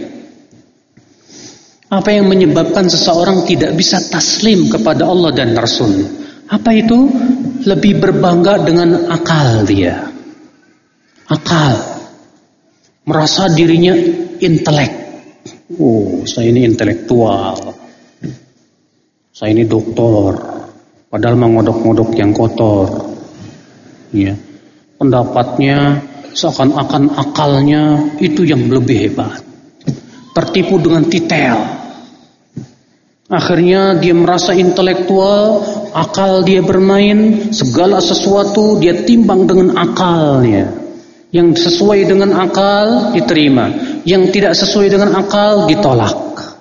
apa yang menyebabkan seseorang tidak bisa taslim kepada Allah dan Rasulnya? Apa itu? Lebih berbangga dengan akal dia. Akal. Merasa dirinya intelek. Oh, saya ini intelektual. Saya ini doktor. Padahal mengodok-ngodok yang kotor. Ya. Pendapatnya seakan-akan akalnya itu yang lebih hebat. Tertipu dengan titel. Akhirnya dia merasa intelektual, akal dia bermain, segala sesuatu dia timbang dengan akalnya. Yang sesuai dengan akal diterima, yang tidak sesuai dengan akal ditolak.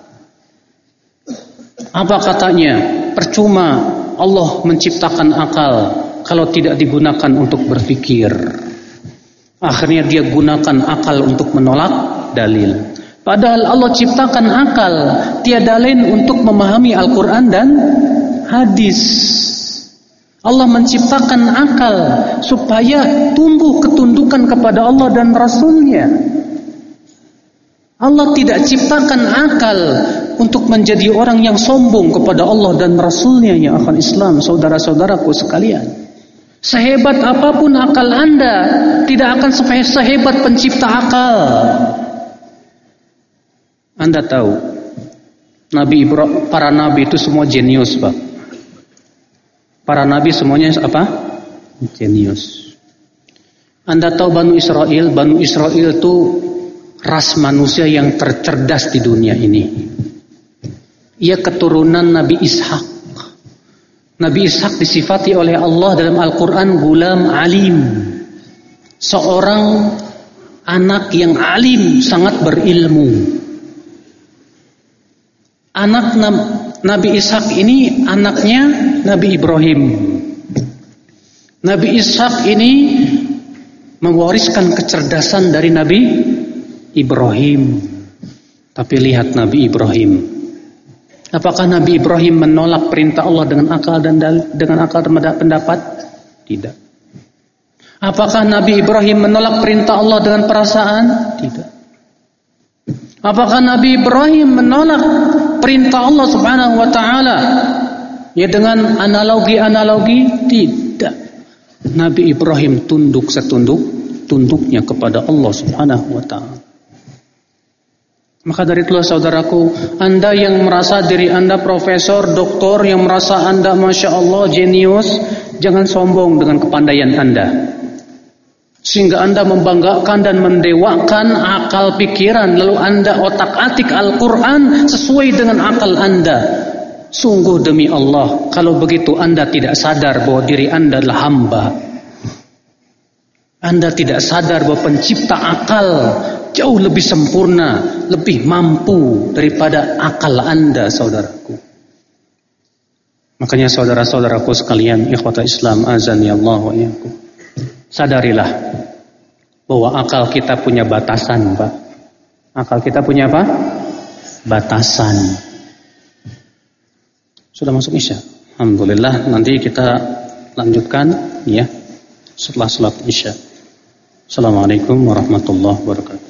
Apa katanya? Percuma Allah menciptakan akal kalau tidak digunakan untuk berpikir. Akhirnya dia gunakan akal untuk menolak dalil. Padahal Allah ciptakan akal tiada lain untuk memahami Al-Quran dan hadis. Allah menciptakan akal supaya tumbuh ketundukan kepada Allah dan Rasulnya. Allah tidak ciptakan akal untuk menjadi orang yang sombong kepada Allah dan Rasulnya, ya akhwat Islam, saudara-saudaraku sekalian. Sehebat apapun akal Anda, tidak akan sehebat pencipta akal. Anda tahu, para nabi itu semua jenius, Pak. Para nabi semuanya apa? Jenius. Anda tahu Banu Israel? Banu Israel itu ras manusia yang tercerdas di dunia ini. Ia keturunan Nabi Ishak. Nabi Ishak disifati oleh Allah dalam Al-Quran gulam alim. Seorang anak yang alim, sangat berilmu. Anak Nabi Ishak ini anaknya Nabi Ibrahim. Nabi Ishak ini mewariskan kecerdasan dari Nabi Ibrahim. Tapi lihat Nabi Ibrahim. Apakah Nabi Ibrahim menolak perintah Allah dengan akal dan pendapat? Tidak. Apakah Nabi Ibrahim menolak perintah Allah dengan perasaan? Tidak. Apakah Nabi Ibrahim menolak perintah Allah Subhanahu wa taala ya dengan analogi-analogi? Tidak. Nabi Ibrahim tunduk setunduk-tunduknya kepada Allah Subhanahu wa taala. Maka dari itulah saudaraku, Anda yang merasa diri Anda profesor, doktor, yang merasa Anda Masya Allah jenius, jangan sombong dengan kepandaian Anda. Sehingga Anda membanggakan dan mendewakan akal pikiran, lalu Anda otak-atik Al-Quran sesuai dengan akal Anda. Sungguh demi Allah, kalau begitu Anda tidak sadar bahwa diri Anda adalah hamba. Anda tidak sadar bahwa pencipta akal jauh lebih sempurna, lebih mampu daripada akal Anda, saudaraku. Makanya saudara-saudaraku sekalian, ikhwata Islam, azani Allah wa iyyakum. Sadarilah bahwa akal kita punya batasan, Pak. Akal kita punya apa? Batasan. Sudah masuk Isya. Alhamdulillah, nanti kita lanjutkan ya setelah salat Isya. Assalamualaikum warahmatullahi wabarakatuh.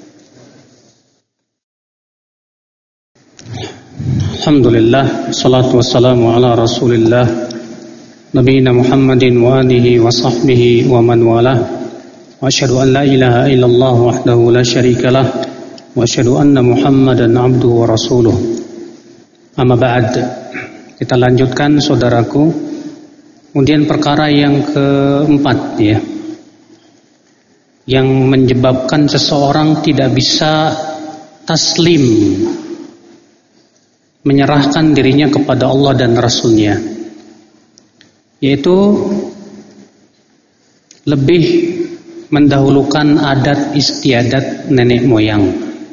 Alhamdulillah, salatu wassalamu ala Rasulillah Nabiyina Muhammadin wa alihi wa sahbihi wa man walah. Wa asyhadu an la ilaha illallah wahdahu la syarika lah wa asyhadu anna Muhammadan abduhu wa rasuluh. Amma ba'd. Kita lanjutkan saudaraku. Kemudian perkara yang keempat ya, yang menyebabkan seseorang tidak bisa taslim, menyerahkan dirinya kepada Allah dan Rasulnya, yaitu lebih mendahulukan adat istiadat nenek moyang.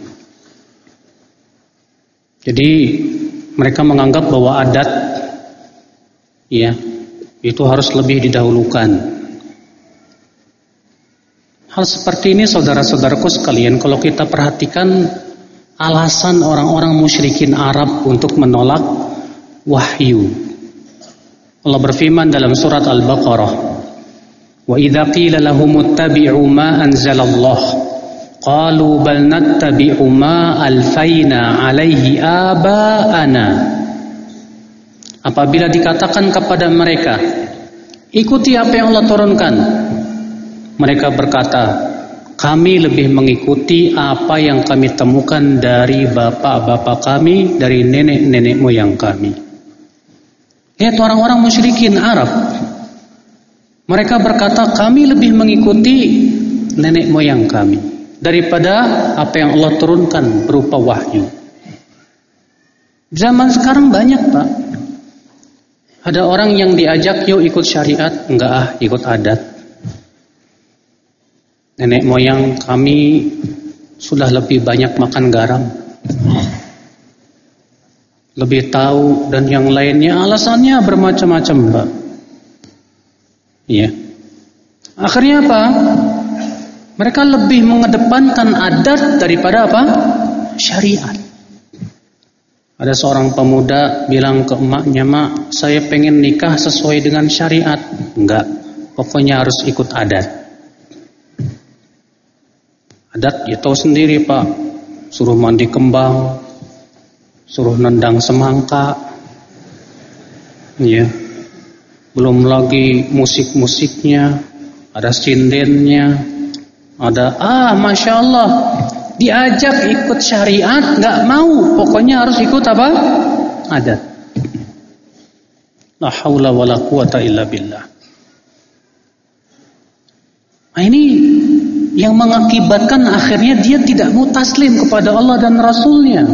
Jadi mereka menganggap bahwa adat ya itu harus lebih didahulukan. Hal seperti ini saudara-saudaraku sekalian, kalau kita perhatikan alasan orang-orang musyrikin Arab untuk menolak wahyu. Allah berfirman dalam surat Al-Baqarah, "Wa idza qila lahum ittabi'u ma anzalallah qalu bal nattabi'u ma alfaina 'alaihi aba'ana." Apabila dikatakan kepada mereka, ikuti apa yang Allah turunkan, mereka berkata, kami lebih mengikuti apa yang kami temukan dari bapak-bapak kami, dari nenek-nenek moyang kami. Lihat orang-orang musyrikin Arab. Mereka berkata, kami lebih mengikuti nenek moyang kami daripada apa yang Allah turunkan berupa wahyu. Zaman sekarang banyak, Pak. Ada orang yang diajak, yuk ikut syariat, enggak ikut adat. Nenek moyang kami sudah lebih banyak makan garam, lebih tahu, dan yang lainnya alasannya bermacam-macam, Pak. Iya. Akhirnya apa? Mereka lebih mengedepankan adat daripada apa? Syariat. Ada seorang pemuda bilang ke emaknya, "Mak, saya pengen nikah sesuai dengan syariat." Enggak, pokoknya harus ikut adat. Adat ya tahu sendiri, Pak. Suruh mandi kembang, suruh nendang semangka. Ya. Belum lagi musik-musiknya, ada sindennya, ada Masya Allah. Diajak ikut syariat, nggak mau, pokoknya harus ikut apa? Adat. La haula wala quwata illa billah. Nah, ini yang mengakibatkan akhirnya dia tidak mau taslim kepada Allah dan Rasulnya.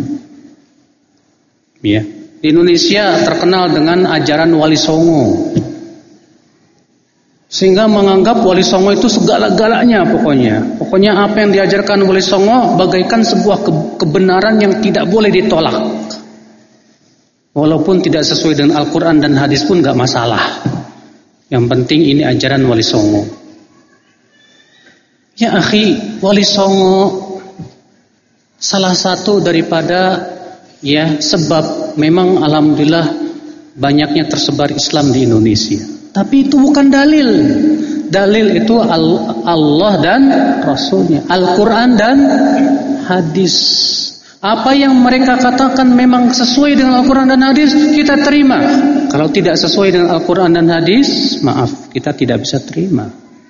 Ya. Di Indonesia terkenal dengan ajaran Wali Songo, sehingga menganggap Wali Songo itu segala-galanya pokoknya. Pokoknya apa yang diajarkan Wali Songo bagaikan sebuah kebenaran yang tidak boleh ditolak. Walaupun tidak sesuai dengan Al-Quran dan hadis pun gak masalah. Yang penting ini ajaran Wali Songo. Ya akhi, Wali Songo salah satu daripada sebab memang alhamdulillah banyaknya tersebar Islam di Indonesia. Tapi itu bukan dalil. Dalil itu Allah dan Rasulnya, Al-Quran dan hadis. Apa yang mereka katakan memang sesuai dengan Al-Quran dan hadis, kita terima. Kalau tidak sesuai dengan Al-Quran dan hadis, maaf, kita tidak bisa terima.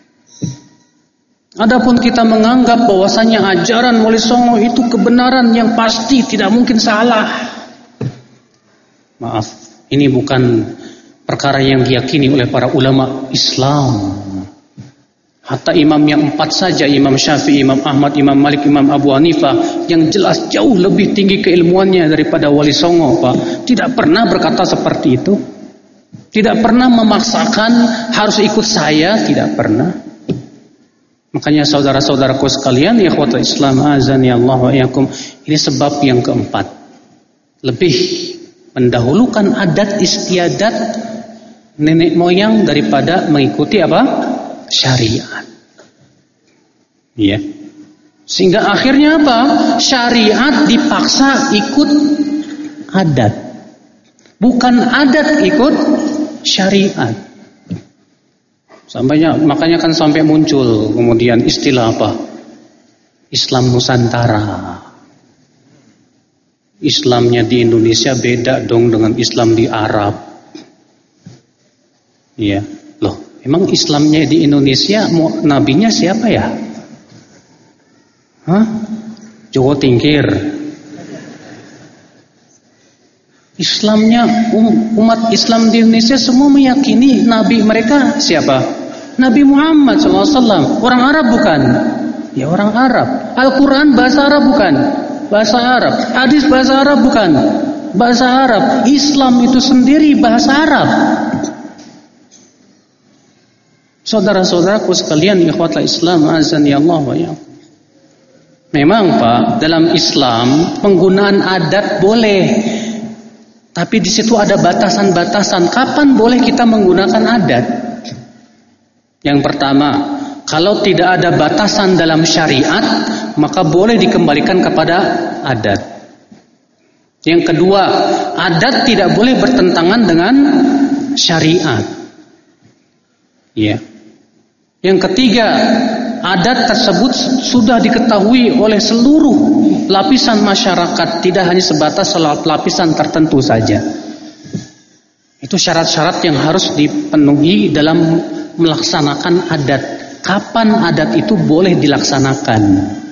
Adapun kita menganggap bahwasanya ajaran Wali Songo itu kebenaran yang pasti, tidak mungkin salah. Maaf, ini bukan perkara yang diyakini oleh para ulama Islam. Hatta imam yang 4 saja, Imam Syafi'i, Imam Ahmad, Imam Malik, Imam Abu Hanifah, yang jelas jauh lebih tinggi keilmuannya daripada Wali Songo, Pak, tidak pernah berkata seperti itu. Tidak pernah memaksakan harus ikut saya, tidak pernah. Makanya saudara-saudaraku sekalian, ikhwatul Islam azani Allah wa iyyakum, ini sebab yang keempat. Lebih mendahulukan adat istiadat nenek moyang daripada mengikuti apa? Syariat. Iya. Sehingga akhirnya apa? Syariat dipaksa ikut adat. Bukan adat ikut syariat. Makanya kan sampai muncul kemudian istilah apa? Islam Nusantara. Islamnya di Indonesia beda dong dengan Islam di Arab. Iya, loh, emang Islamnya di Indonesia nabinya siapa ya? Joko Tingkir. Islamnya umat Islam di Indonesia semua meyakini nabi mereka siapa? Nabi Muhammad SAW. Orang Arab bukan? Ya orang Arab. Al-Quran bahasa Arab bukan? Bahasa Arab. Hadis bahasa Arab bukan? Bahasa Arab. Islam itu sendiri bahasa Arab. Saudara-saudaraku sekalian, ikhwatul Islam azani Allah wa iyyakum. Memang Pak, dalam Islam penggunaan adat boleh. Tapi di situ ada batasan-batasan. Kapan boleh kita menggunakan adat? Yang pertama, kalau tidak ada batasan dalam syariat, maka boleh dikembalikan kepada adat. Yang kedua, adat tidak boleh bertentangan dengan syariat. Ya. Yang ketiga, adat tersebut sudah diketahui oleh seluruh lapisan masyarakat, tidak hanya sebatas lapisan tertentu saja. Itu syarat-syarat yang harus dipenuhi dalam melaksanakan adat. Kapan adat itu boleh dilaksanakan?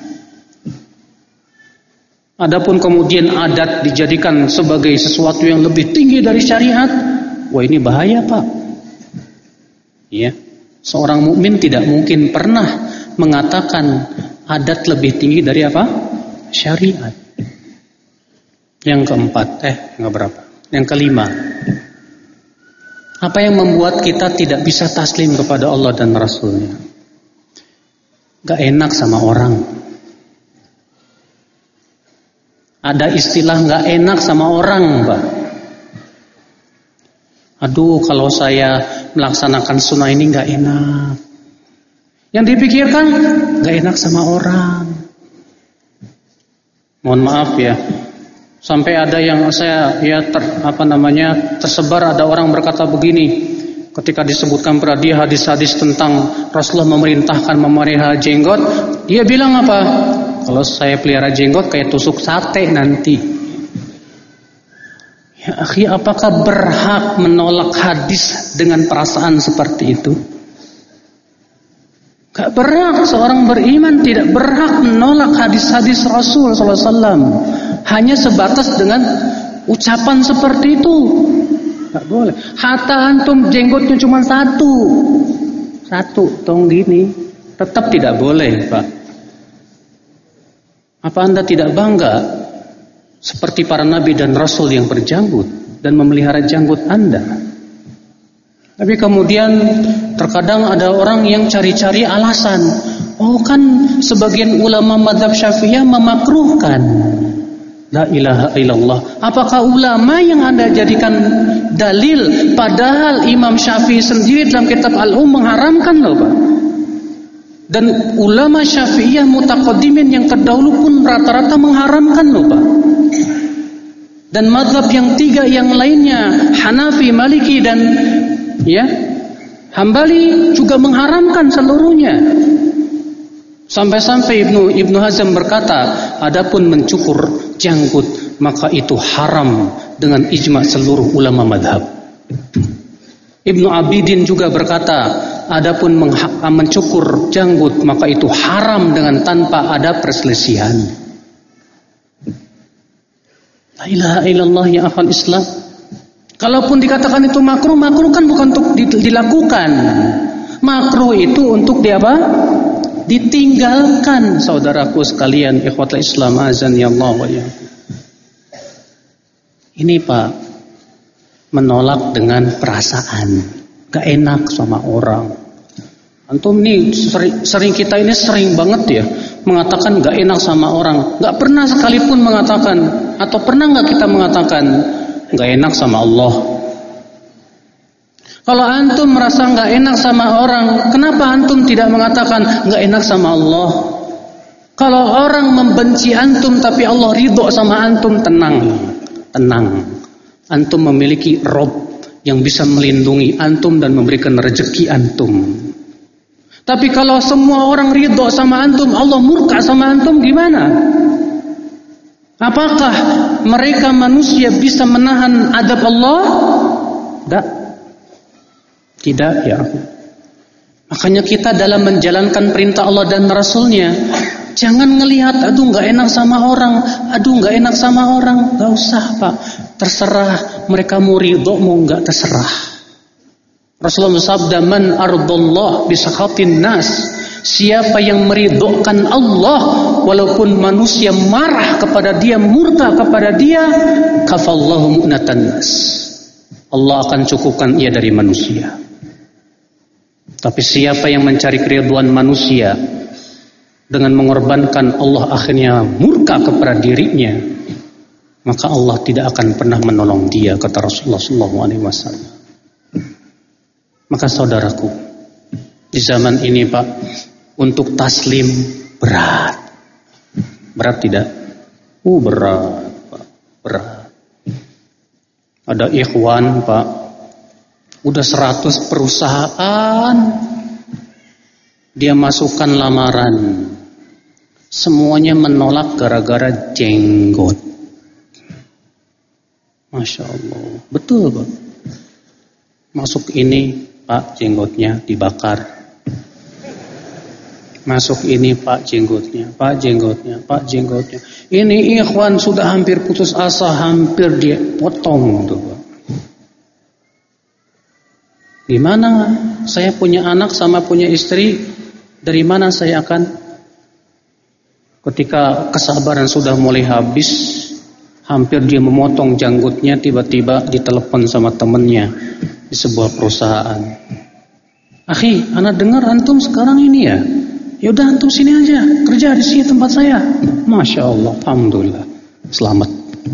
Adapun kemudian adat dijadikan sebagai sesuatu yang lebih tinggi dari syariat, wah ini bahaya Pak. Ya, seorang mukmin tidak mungkin pernah mengatakan adat lebih tinggi dari apa? Syariat. Yang keempat, nggak berapa. Yang kelima, apa yang membuat kita tidak bisa taslim kepada Allah dan Rasulnya? Gak enak sama orang. Ada istilah gak enak sama orang, Pak. Aduh, kalau saya melaksanakan sunnah ini gak enak. Yang dipikirkan gak enak sama orang. Mohon maaf ya. Sampai ada yang tersebar, ada orang berkata begini, ketika disebutkan pada dia hadis-hadis tentang Rasulullah memerintahkan memelihara jenggot, dia bilang apa? Kalau saya pelihara jenggot kayak tusuk sate nanti. Ya akhi, apakah berhak menolak hadis dengan perasaan seperti itu? Gak berhak, seorang beriman tidak berhak menolak hadis-hadis Rasul SAW. Hanya sebatas dengan ucapan seperti itu. Gak boleh. Hatta antum jenggotnya cuma satu, tong gini, tetap tidak boleh, Pak. Apa Anda tidak bangga seperti para nabi dan rasul yang berjanggut dan memelihara janggut Anda? Tapi kemudian terkadang ada orang yang cari-cari alasan. Oh kan sebagian ulama mazhab Syafi'iyah memakruhkan. La ilaha illallah. Apakah ulama yang Anda jadikan dalil, padahal Imam Syafi'i sendiri dalam kitab mengharamkan loh, Pak. Dan ulama Syafi'iyah mutaqaddimin yang terdahulu pun rata-rata mengharamkan loh, Pak. Dan mazhab yang tiga yang lainnya, Hanafi, Maliki dan Hambali juga mengharamkan seluruhnya. Sampai-sampai Ibnu Hazm berkata, adapun mencukur janggut maka itu haram dengan ijma seluruh ulama madhab. Ibnu Abidin juga berkata, adapun mencukur janggut maka itu haram dengan tanpa ada perselisihan. La ilaha illallah ya akhwal Islam. Kalaupun dikatakan itu makruh kan bukan untuk dilakukan. Makruh itu untuk ditinggalkan, saudaraku sekalian, ikhwatul Islam azan ya Allah wa ya. Ini Pak, menolak dengan perasaan, gak enak sama orang. Antum nih sering kita ini sering banget ya mengatakan gak enak sama orang. Gak pernah sekalipun mengatakan, atau pernah gak kita mengatakan gak enak sama Allah? Kalau antum merasa gak enak sama orang, kenapa antum tidak mengatakan gak enak sama Allah? Kalau orang membenci antum tapi Allah ridho sama antum, tenang. Antum memiliki Rob yang bisa melindungi antum dan memberikan rezeki antum. Tapi kalau semua orang ridho sama antum, Allah murka sama antum, gimana? Apakah mereka manusia bisa menahan adab Allah? Tidak ya. Makanya kita dalam menjalankan perintah Allah dan Rasulnya, jangan ngelihat aduh gak enak sama orang, gak usah Pak. Terserah mereka mau ridho mau gak, terserah. Rasulullah bersabda, man ardallah bisakhatin nas. Siapa yang meridhokan Allah walaupun manusia marah kepada dia, murka kepada dia, kafallahu mu'natan nas. Allah akan cukupkan ia dari manusia. Tapi siapa yang mencari keridhaan manusia dengan mengorbankan Allah, akhirnya murka kepada dirinya, maka Allah tidak akan pernah menolong dia, kata Rasulullah SAW. Maka saudaraku, di zaman ini Pak, untuk taslim berat tidak? Berat Pak, berat. Ada ikhwan Pak, udah 100 perusahaan dia masukkan lamaran, semuanya menolak gara-gara jenggot. Masya Allah, betul Pak. Masuk ini Pak, jenggotnya dibakar. Masuk ini Pak, jenggotnya. Ini ikhwan sudah hampir putus asa, hampir dia potong tuh Pak. Gimana? Saya punya anak sama punya istri, dari mana saya akan? Ketika kesabaran sudah mulai habis, Hampir dia memotong janggutnya, tiba-tiba ditelepon sama temennya di sebuah perusahaan. Akhi, ana dengar antum sekarang ini ya. Yaudah antum sini aja, kerja di sini tempat saya. Masya Allah, alhamdulillah, selamat.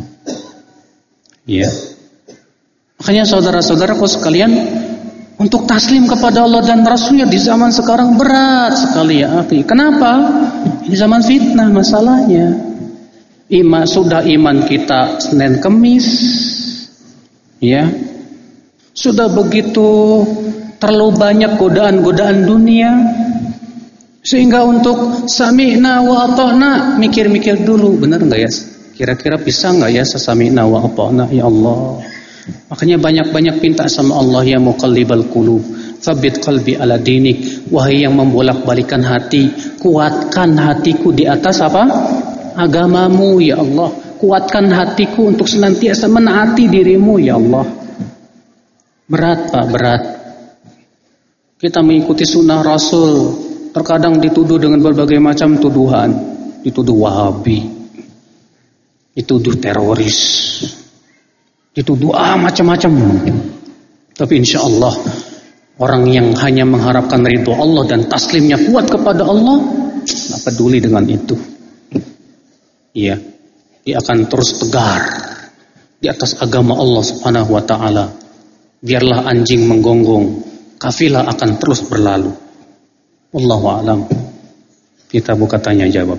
Ya. Makanya saudara-saudaraku sekalian, untuk taslim kepada Allah dan Rasulnya di zaman sekarang berat sekali ya akhi. Kenapa? Ini zaman fitnah masalahnya. Sudah iman kita Senin Kemis, ya, sudah begitu terlalu banyak godaan-godaan dunia, sehingga untuk sami'na wa ata'na mikir-mikir dulu, benar nggak ya? Kira-kira bisa nggak ya sami'na wa ata'na, ya Allah. Makanya banyak-banyak minta sama Allah, ya muqallibal qulub, tsabbit qalbi ala dinik. Wahai yang membolak-balikan hati, kuatkan hatiku di atas apa? Agamamu, ya Allah. Kuatkan hatiku untuk senantiasa menaati dirimu, ya Allah. Berat Pak, berat. Kita mengikuti sunnah Rasul, terkadang dituduh dengan berbagai macam tuduhan. Dituduh Wahabi, dituduh teroris, dituduh macam-macam. Tapi insya Allah, orang yang hanya mengharapkan ridho Allah dan taslimnya kuat kepada Allah, tak peduli dengan itu. Iya, dia akan terus tegar di atas agama Allah Subhanahu wa taala. Biarlah anjing menggonggong, kafilah akan terus berlalu. Wallahu a'lam. Kita buka tanya jawab.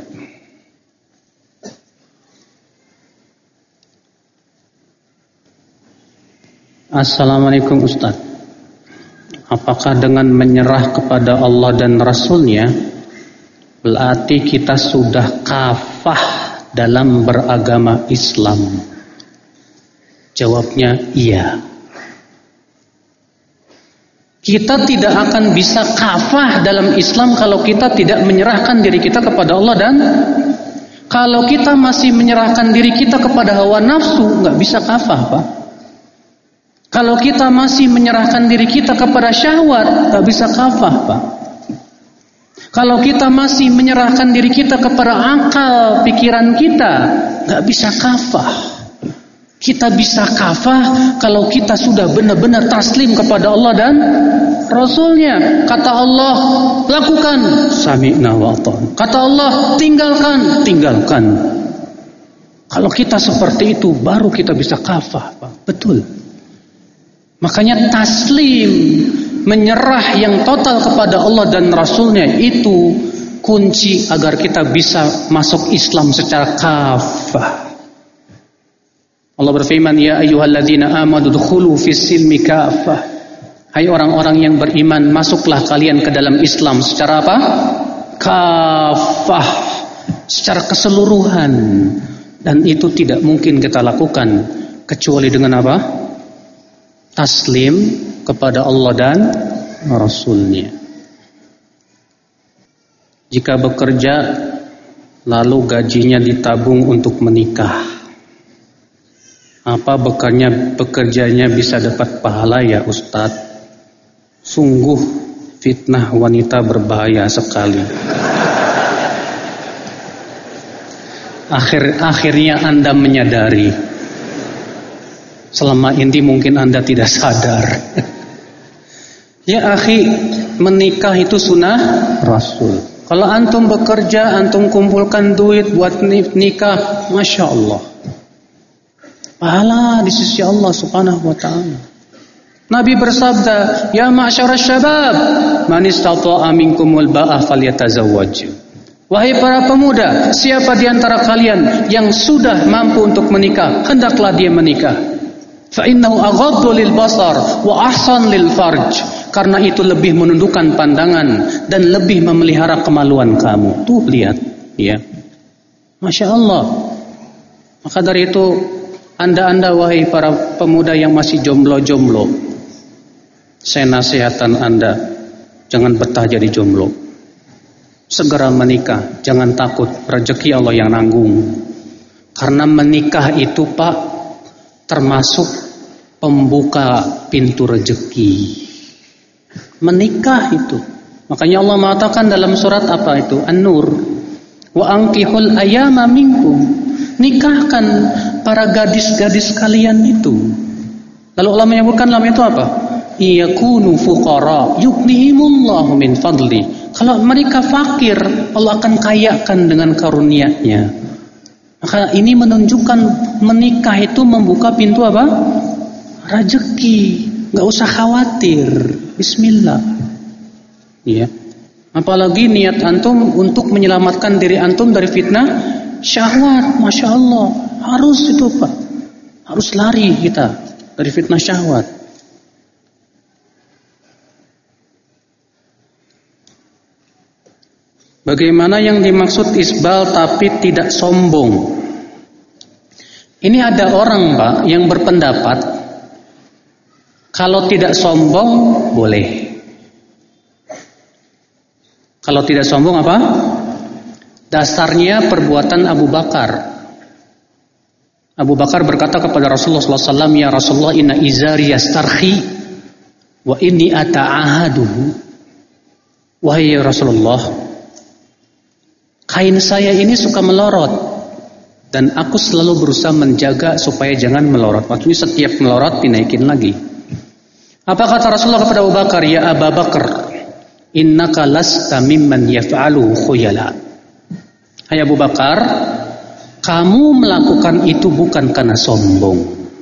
Assalamualaikum Ustaz. Apakah dengan menyerah kepada Allah dan Rasulnya berarti kita sudah kafah dalam beragama Islam? Jawabnya iya. Kita tidak akan bisa kafah dalam Islam kalau kita tidak menyerahkan diri kita kepada Allah, dan kalau kita masih menyerahkan diri kita kepada hawa nafsu, nggak bisa kafah Pak. Kalau kita masih menyerahkan diri kita kepada syahwat, nggak bisa kafah Pak. Kalau kita masih menyerahkan diri kita kepada akal, pikiran kita, nggak bisa kafah. Kita bisa kafah kalau kita sudah benar-benar taslim kepada Allah dan Rasulnya. Kata Allah, lakukan, sami'na wa ata'na. Kata Allah, tinggalkan, tinggalkan. Kalau kita seperti itu, baru kita bisa kafah Pak. Betul. Makanya taslim, menyerah yang total kepada Allah dan Rasulnya, itu kunci agar kita bisa masuk Islam secara kafah. Allah berfirman, ya ayyuhalladzina amanu dukhulu fis silmi kafah. Hai orang-orang yang beriman, masuklah kalian ke dalam Islam secara apa? Kafah, secara keseluruhan. Dan itu tidak mungkin kita lakukan kecuali dengan apa? Taslim kepada Allah dan Rasulnya. Jika bekerja lalu gajinya ditabung untuk menikah, apa bekerjanya bisa dapat pahala ya Ustadz? Sungguh fitnah wanita berbahaya sekali. Akhirnya Anda menyadari, selama ini mungkin Anda tidak sadar. Ya akhi, menikah itu sunnah Rasul. Kalau antum bekerja, antum kumpulkan duit buat nikah, Masya Allah, pahala di sisi Allah Subhanahu wa ta'ala. Nabi bersabda, ya ma'syarasy syabab, man istata'a minkumul ba'ah falyatazawwaj. Wahai para pemuda, siapa di antara kalian yang sudah mampu untuk menikah, hendaklah dia menikah. Fa innahu aghaddu lil basar wa ahsan lil farj. Karena itu lebih menundukkan pandangan dan lebih memelihara kemaluan kamu. Tuh lihat, ya. Masya Allah. Maka dari itu, Anda wahai para pemuda yang masih jomblo-jomblo, saya nasihatkan Anda, jangan betah jadi jomblo. Segera menikah, jangan takut, rezeki Allah yang nanggung. Karena menikah itu Pak, termasuk pembuka pintu rezeki. Menikah itu. Makanya Allah mengatakan dalam surat apa itu? An-Nur. Wa ankihul ayyama minkum. Nikahkan para gadis-gadis kalian itu. Lalu Allah menyebutkan lam itu apa? Iyakunu fuqara yughnihimullahu min fadli. Kalau mereka fakir, Allah akan kayakan dengan karunia-Nya. Maka ini menunjukkan menikah itu membuka pintu apa? Rezeki. Enggak usah khawatir. Bismillah. Ya. Apalagi niat antum untuk menyelamatkan diri antum dari fitnah syahwat. Masya Allah. Harus itu Pak. Harus lari kita dari fitnah syahwat. Bagaimana yang dimaksud isbal tapi tidak sombong? Ini ada orang Pak yang berpendapat kalau tidak sombong boleh. Kalau tidak sombong apa? Dasarnya perbuatan Abu Bakar. Abu Bakar berkata kepada Rasulullah SAW, ya Rasulullah, inna izari yastarhi wa inni ata'ahaduhu. Wahai Rasulullah, kain saya ini suka melorot dan aku selalu berusaha menjaga supaya jangan melorot. Maksudnya setiap melorot dinaikin lagi. Apa kata Rasulullah kepada Abu Bakar? Ya Abu Bakar, innaka lasta mimman yaf'alu khuyala. Hai Abu Bakar, kamu melakukan itu bukan karena sombong.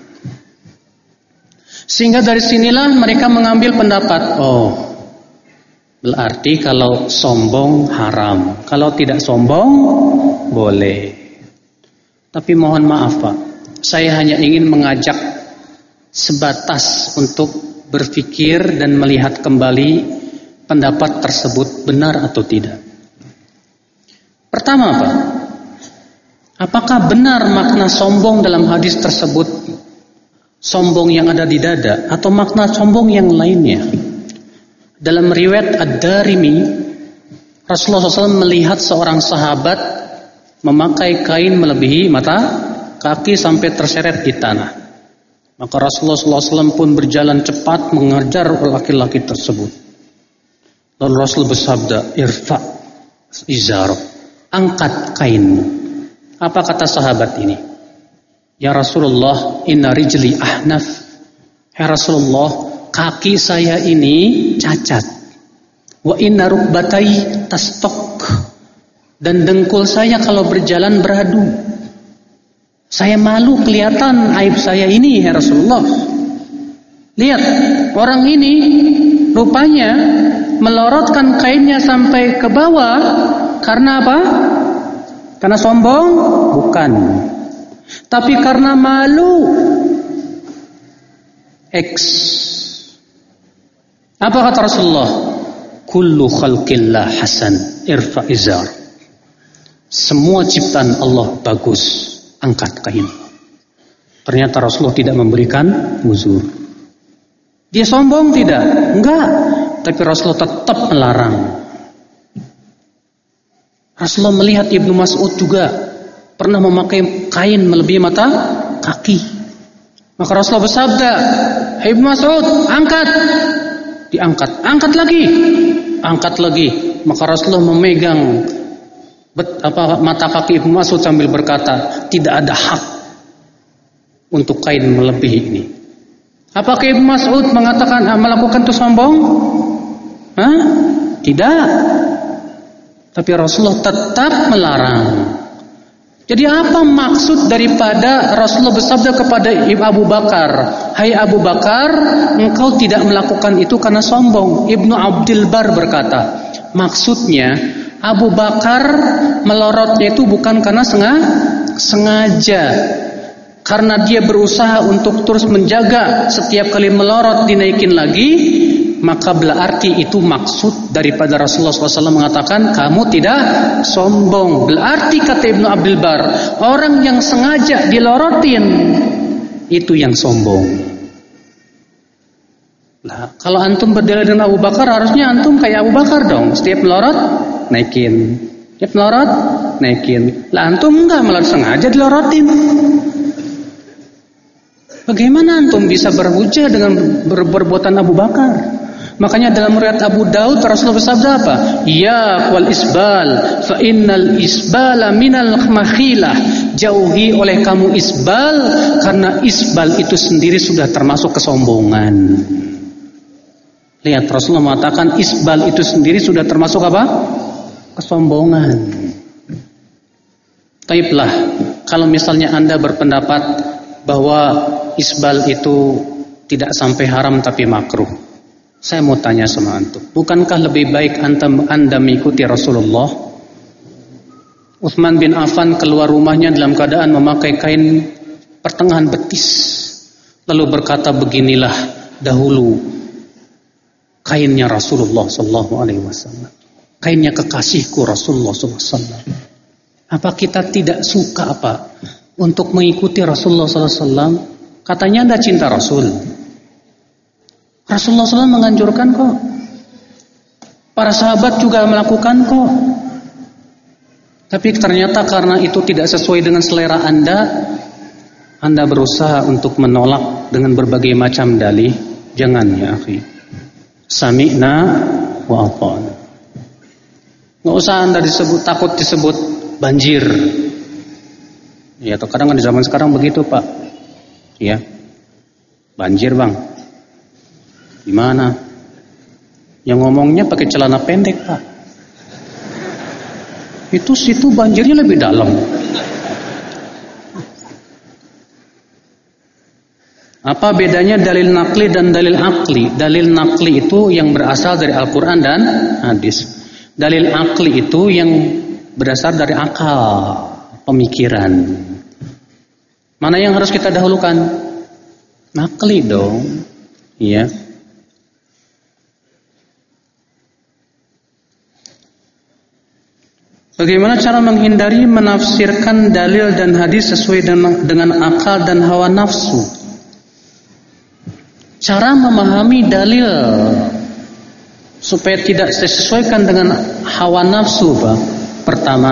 Sehingga dari sinilah mereka mengambil pendapat, oh, berarti kalau sombong haram, kalau tidak sombong boleh. Tapi mohon maaf Pak, saya hanya ingin mengajak sebatas untuk berpikir dan melihat kembali pendapat tersebut benar atau tidak. Pertama Pak, apakah benar makna sombong dalam hadis tersebut sombong yang ada di dada atau makna sombong yang lainnya? Dalam riwayat Ad-Darimi, Rasulullah SAW melihat seorang sahabat memakai kain melebihi mata kaki sampai terseret di tanah. Maka Rasulullah SAW pun berjalan cepat mengejar laki-laki tersebut. Lalu Rasul bersabda, irfa izar, angkat kainmu. Apa kata sahabat ini? Ya Rasulullah, inna rijli ahnaf. Ya Rasulullah, kaki saya ini cacat. Wa inna rukbatai tastok. Dan dengkul saya kalau berjalan beradu. Saya malu kelihatan aib saya ini ya Rasulullah. Lihat, orang ini rupanya melorotkan kainnya sampai ke bawah karena apa? Karena sombong? Bukan. Tapi karena malu. Apa kata Rasulullah? Kullu khalqillah hasan, irfa izar. Semua ciptaan Allah bagus, angkat kain. Ternyata Rasulullah tidak memberikan uzur. Dia sombong tidak? Enggak. Tapi Rasulullah tetap melarang. Rasulullah melihat Ibnu Mas'ud juga pernah memakai kain melebihi mata kaki. Maka Rasulullah bersabda, Ibnu Mas'ud, angkat. Diangkat. Angkat lagi. Angkat lagi. Maka Rasulullah memegang mata kaki Ibnu Mas'ud sambil berkata, tidak ada hak untuk kain melebihi ini. Apakah Ibnu Mas'ud melakukan itu sombong? Hah? Tidak. Tapi Rasulullah tetap melarang. Jadi apa maksud daripada Rasulullah bersabda kepada Abu Bakar, hai Abu Bakar, engkau tidak melakukan itu karena sombong. Ibnu Abdul Bar berkata, maksudnya Abu Bakar melorotnya itu bukan karena sengaja. Karena dia berusaha untuk terus menjaga setiap kali melorot dinaikin lagi, maka berarti itu maksud daripada Rasulullah SAW mengatakan kamu tidak sombong. Berarti kata Ibnu Abdul Bar, orang yang sengaja dilorotin itu yang sombong. Nah, kalau antum berdalil dengan Abu Bakar, harusnya antum kayak Abu Bakar dong. Setiap melorot naikin, setiap melorot naikin. Lah antum enggak, malah sengaja dilorotin. Bagaimana antum bisa berhujah dengan perbuatan Abu Bakar? Makanya dalam riwayat Abu Daud Rasulullah bersabda apa? Ya wal isbal fa innal isbala minal makhilah. jauhi oleh kamu isbal, karena isbal itu sendiri sudah termasuk kesombongan. Lihat, Rasulullah mengatakan isbal itu sendiri sudah termasuk apa? Kesombongan. Taiblah, kalau misalnya Anda berpendapat bahwa isbal itu tidak sampai haram tapi makruh, saya mau tanya sama antum, bukankah lebih baik Anda mengikuti Rasulullah? Utsman bin Affan keluar rumahnya dalam keadaan memakai kain pertengahan betis, lalu berkata, beginilah dahulu kainnya Rasulullah sallallahu alaihi wasallam, kainnya kekasihku Rasulullah sallallahu alaihi wasallam. Apa kita tidak suka untuk mengikuti Rasulullah sallallahu alaihi wasallam? Katanya Anda cinta Rasul. Rasulullah SAW menganjurkan kok. Para sahabat juga melakukan kok. Tapi ternyata karena itu tidak sesuai dengan selera Anda berusaha untuk menolak dengan berbagai macam dalih. Jangan ya akhi. Sami'na wa ata'na. Nggak usah Anda takut disebut banjir. Ya, kadang di zaman sekarang begitu Pak. Ya, banjir Bang. Gimana? Yang ngomongnya pakai celana pendek Pak. Itu situ banjirnya lebih dalam. Apa bedanya dalil nakli dan dalil akli? Dalil nakli itu yang berasal dari Al-Quran dan hadis. Dalil akli itu yang berasal dari akal, pemikiran. Mana yang harus kita dahulukan? Nakli dong. Iya. Bagaimana cara menghindari menafsirkan dalil dan hadis sesuai dengan akal dan hawa nafsu? Cara memahami dalil supaya tidak disesuaikan dengan hawa nafsu, Pak. Pertama,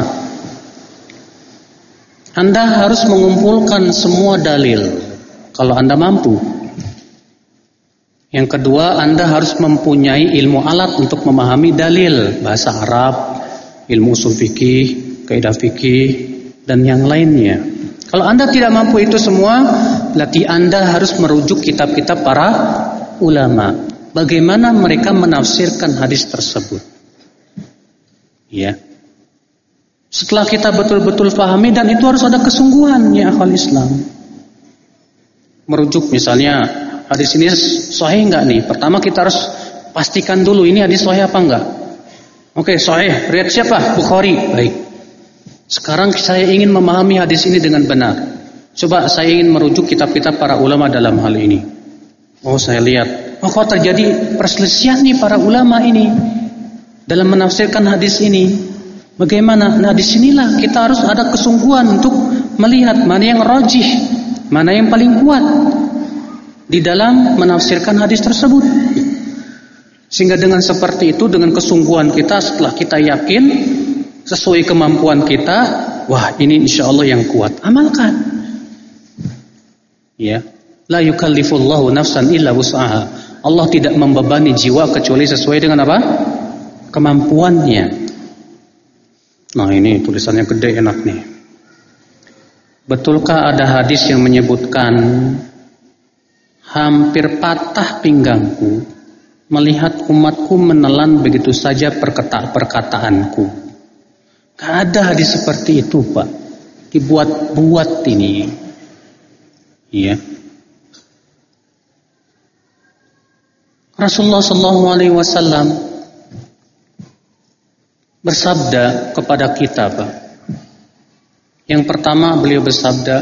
Anda harus mengumpulkan semua dalil kalau Anda mampu. Yang kedua, Anda harus mempunyai ilmu alat untuk memahami dalil, bahasa Arab, ilmu usul fikih, kaidah fikih, dan yang lainnya. Kalau Anda tidak mampu itu semua, berarti Anda harus merujuk kitab-kitab para ulama. Bagaimana mereka menafsirkan hadis tersebut. Ya. Setelah kita betul-betul pahami, dan itu harus ada kesungguhan ya akhwal Islam. Merujuk misalnya, hadis ini sahih enggak nih? Pertama kita harus pastikan dulu ini hadis sahih apa enggak. Oke, sahih. Riwayat siapa? Bukhari. Baik. Sekarang saya ingin memahami hadis ini dengan benar. Coba saya ingin merujuk kitab-kitab para ulama dalam hal ini. Oh, saya lihat. Oh, kok terjadi perselisihan nih para ulama ini dalam menafsirkan hadis ini. Bagaimana? Nah, di sinilah kita harus ada kesungguhan untuk melihat mana yang rajih, mana yang paling kuat di dalam menafsirkan hadis tersebut. Sehingga dengan seperti itu, dengan kesungguhan kita, setelah kita yakin sesuai kemampuan kita, wah ini insya Allah yang kuat, amalkan. Ya, la yukallifullahu nafsan illa wus'aha. Allah tidak membebani jiwa kecuali sesuai dengan apa? Kemampuannya. Nah ini tulisannya gede enak nih. Betulkah ada hadis yang menyebutkan hampir patah pinggangku melihat umatku menelan begitu saja perkataanku? Gak ada hadis seperti itu, Pak. Dibuat-buat ini. Iya. Rasulullah SAW bersabda kepada kita, Pak. Yang pertama beliau bersabda,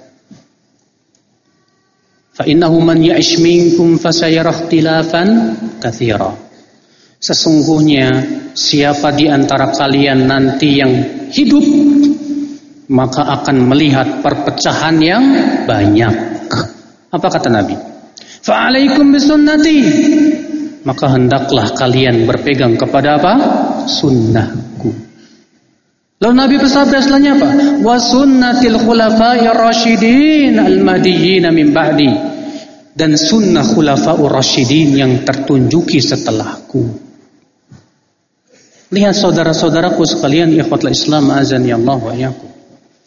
fa innahu man ya'ish minkum fasayara ikhtilafan katsira. Sesungguhnya siapa di antara kalian nanti yang hidup maka akan melihat perpecahan yang banyak. Apa kata Nabi? Fa alaikum bisunnati. Maka hendaklah kalian berpegang kepada apa? Sunnahku. Lalu Nabi bersabda setelahnya apa? Wa sunnatil khulafa'ir rasyidin al-mahdiyyin min ba'di. Dan sunnah khulafa'ur rasyidin yang tertunjuki setelahku. Lihat saudara-saudaraku sekalian, ikhwatul Islam azani Allah wa iyyakum.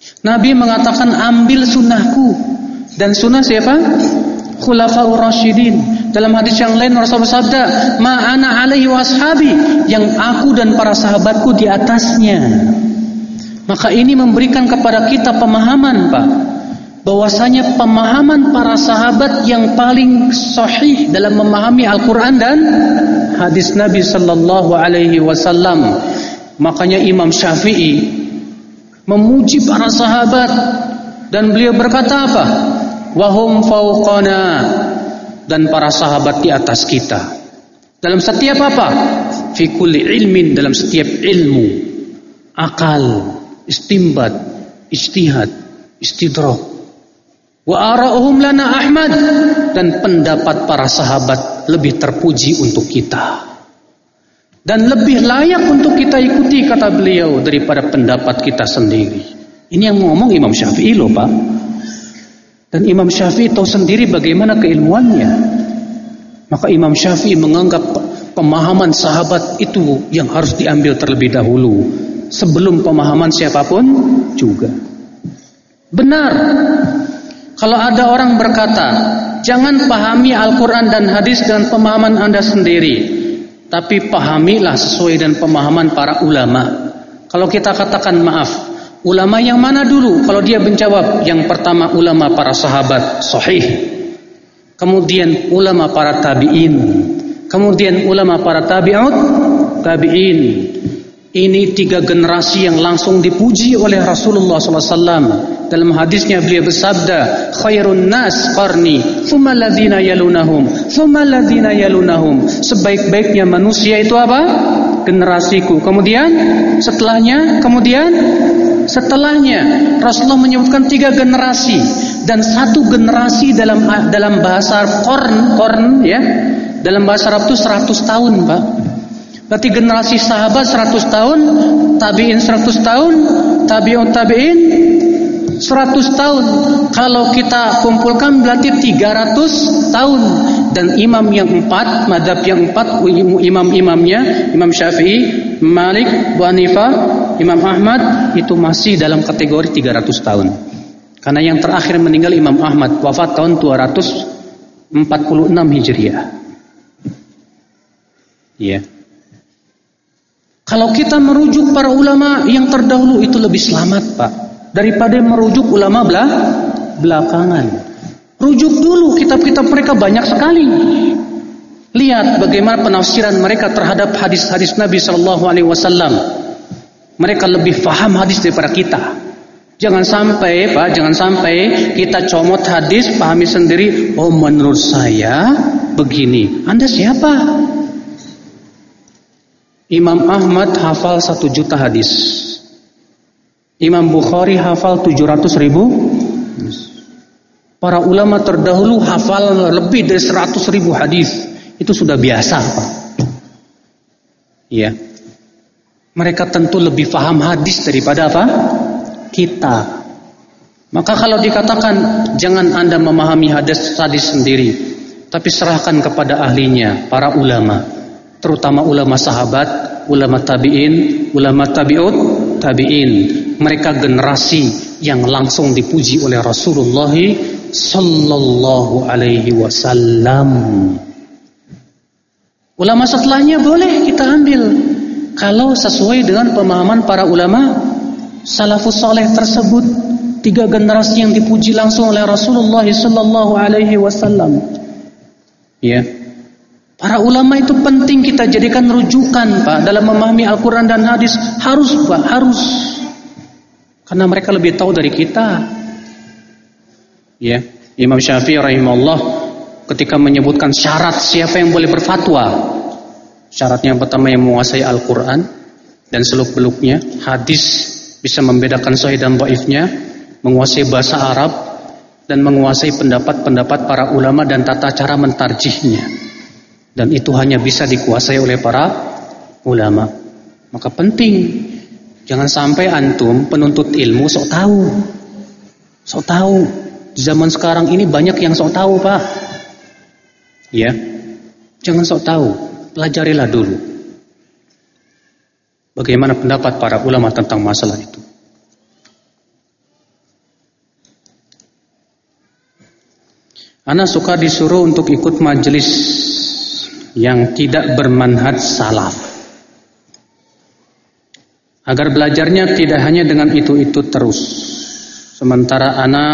Nabi mengatakan ambil sunnahku. Dan sunnah siapa? Khulafaur Rasyidin. Dalam hadis yang lain Rasulullah bersabda, "Ma ana alaihi washabi," yang aku dan para sahabatku di atasnya. Maka ini memberikan kepada kita pemahaman, Pak, bahwasanya pemahaman para sahabat yang paling sahih dalam memahami Al-Qur'an dan hadis Nabi sallallahu alaihi wasallam. Makanya Imam Syafi'i memuji para sahabat dan beliau berkata apa? Wahum fauqana, dan para sahabat di atas kita. Dalam setiap apa? Fi kulli ilmin, dalam setiap ilmu, akal, istinbat, ijtihad, istidrak. Wa ara'uhum lana Ahmad, dan pendapat para sahabat lebih terpuji untuk kita. Dan lebih layak untuk kita ikuti, kata beliau, daripada pendapat kita sendiri. Ini yang ngomong Imam Syafi'i loh, Pak. Dan Imam Syafi'i tahu sendiri bagaimana keilmuannya. Maka Imam Syafi'i menganggap pemahaman sahabat itu yang harus diambil terlebih dahulu, sebelum pemahaman siapapun juga. Benar. Kalau ada orang berkata, jangan pahami Al-Quran dan hadis dengan pemahaman Anda sendiri, tapi pahamilah sesuai dengan pemahaman para ulama. Kalau kita katakan maaf, ulama yang mana dulu? Kalau dia menjawab, yang pertama ulama para sahabat, sahih. Kemudian ulama para tabi'in. Kemudian ulama para tabi'in. Ini 3 generasi yang langsung dipuji oleh Rasulullah SAW. Dalam hadisnya beliau bersabda, khairun nas qarni, thumma alladhina yalunahum, thumma alladhina yalunahum. Sebaik-baiknya manusia itu apa? Generasiku. Kemudian setelahnya, Rasulullah menyebutkan 3 generasi, dan 1 generasi dalam bahasa qarn ya. Dalam bahasa Arab itu 100 tahun, Pak. Berarti generasi sahabat 100 tahun, tabi'in 100 tahun, tabi'un tabi'in 100 tahun. Kalau kita kumpulkan berarti 300 tahun. Dan imam yang 4, madhab yang 4, imam-imamnya, Imam Syafi'i, Malik, Abu Hanifah, Imam Ahmad, itu masih dalam kategori 300 tahun. Karena yang terakhir meninggal Imam Ahmad, wafat tahun 246 Hijriah. Iya. Kalau kita merujuk para ulama yang terdahulu itu lebih selamat, Pak, daripada merujuk ulama belakangan. Rujuk dulu kitab-kitab mereka, banyak sekali. Lihat bagaimana penafsiran mereka terhadap hadis-hadis Nabi SAW. Mereka lebih paham hadis daripada kita. Jangan sampai, Pak, kita comot hadis, pahami sendiri. Oh, menurut saya begini. Anda siapa? Imam Ahmad hafal 1 juta hadis. Imam Bukhari hafal 700.000. Para ulama terdahulu hafal lebih dari 100.000 hadis. Itu sudah biasa, Pak. Iya. Mereka tentu lebih paham hadis daripada apa? Kita. Maka kalau dikatakan jangan Anda memahami hadis sendiri, tapi serahkan kepada ahlinya, para ulama. Terutama ulama sahabat, ulama tabi'in, ulama tabi'in. Mereka generasi yang langsung dipuji oleh Rasulullah sallallahu alaihi wasallam. Ulama setelahnya boleh kita ambil kalau sesuai dengan pemahaman para ulama salafus saleh tersebut. 3 generasi yang dipuji langsung oleh Rasulullah sallallahu alaihi wasallam. Ya. Para ulama itu penting kita jadikan rujukan, Pak, dalam memahami Al-Quran dan hadis. Harus, Pak, harus. Karena mereka lebih tahu dari kita. Ya, Imam Syafi'i rahimahullah ketika menyebutkan syarat siapa yang boleh berfatwa. Syaratnya yang pertama yang menguasai Al-Quran dan seluk-beluknya, hadis bisa membedakan sahih dan dhaifnya, menguasai bahasa Arab dan menguasai pendapat-pendapat para ulama dan tata cara mentarjihnya. Dan itu hanya bisa dikuasai oleh para ulama. Maka penting, jangan sampai antum penuntut ilmu sok tahu. Sok tahu. Di zaman sekarang ini banyak yang sok tahu, Pak. Ya. Jangan sok tahu, pelajarilah dulu bagaimana pendapat para ulama tentang masalah itu. Ana suka disuruh untuk ikut majelis yang tidak bermanhaj salaf, agar belajarnya tidak hanya dengan itu-itu terus. Sementara ana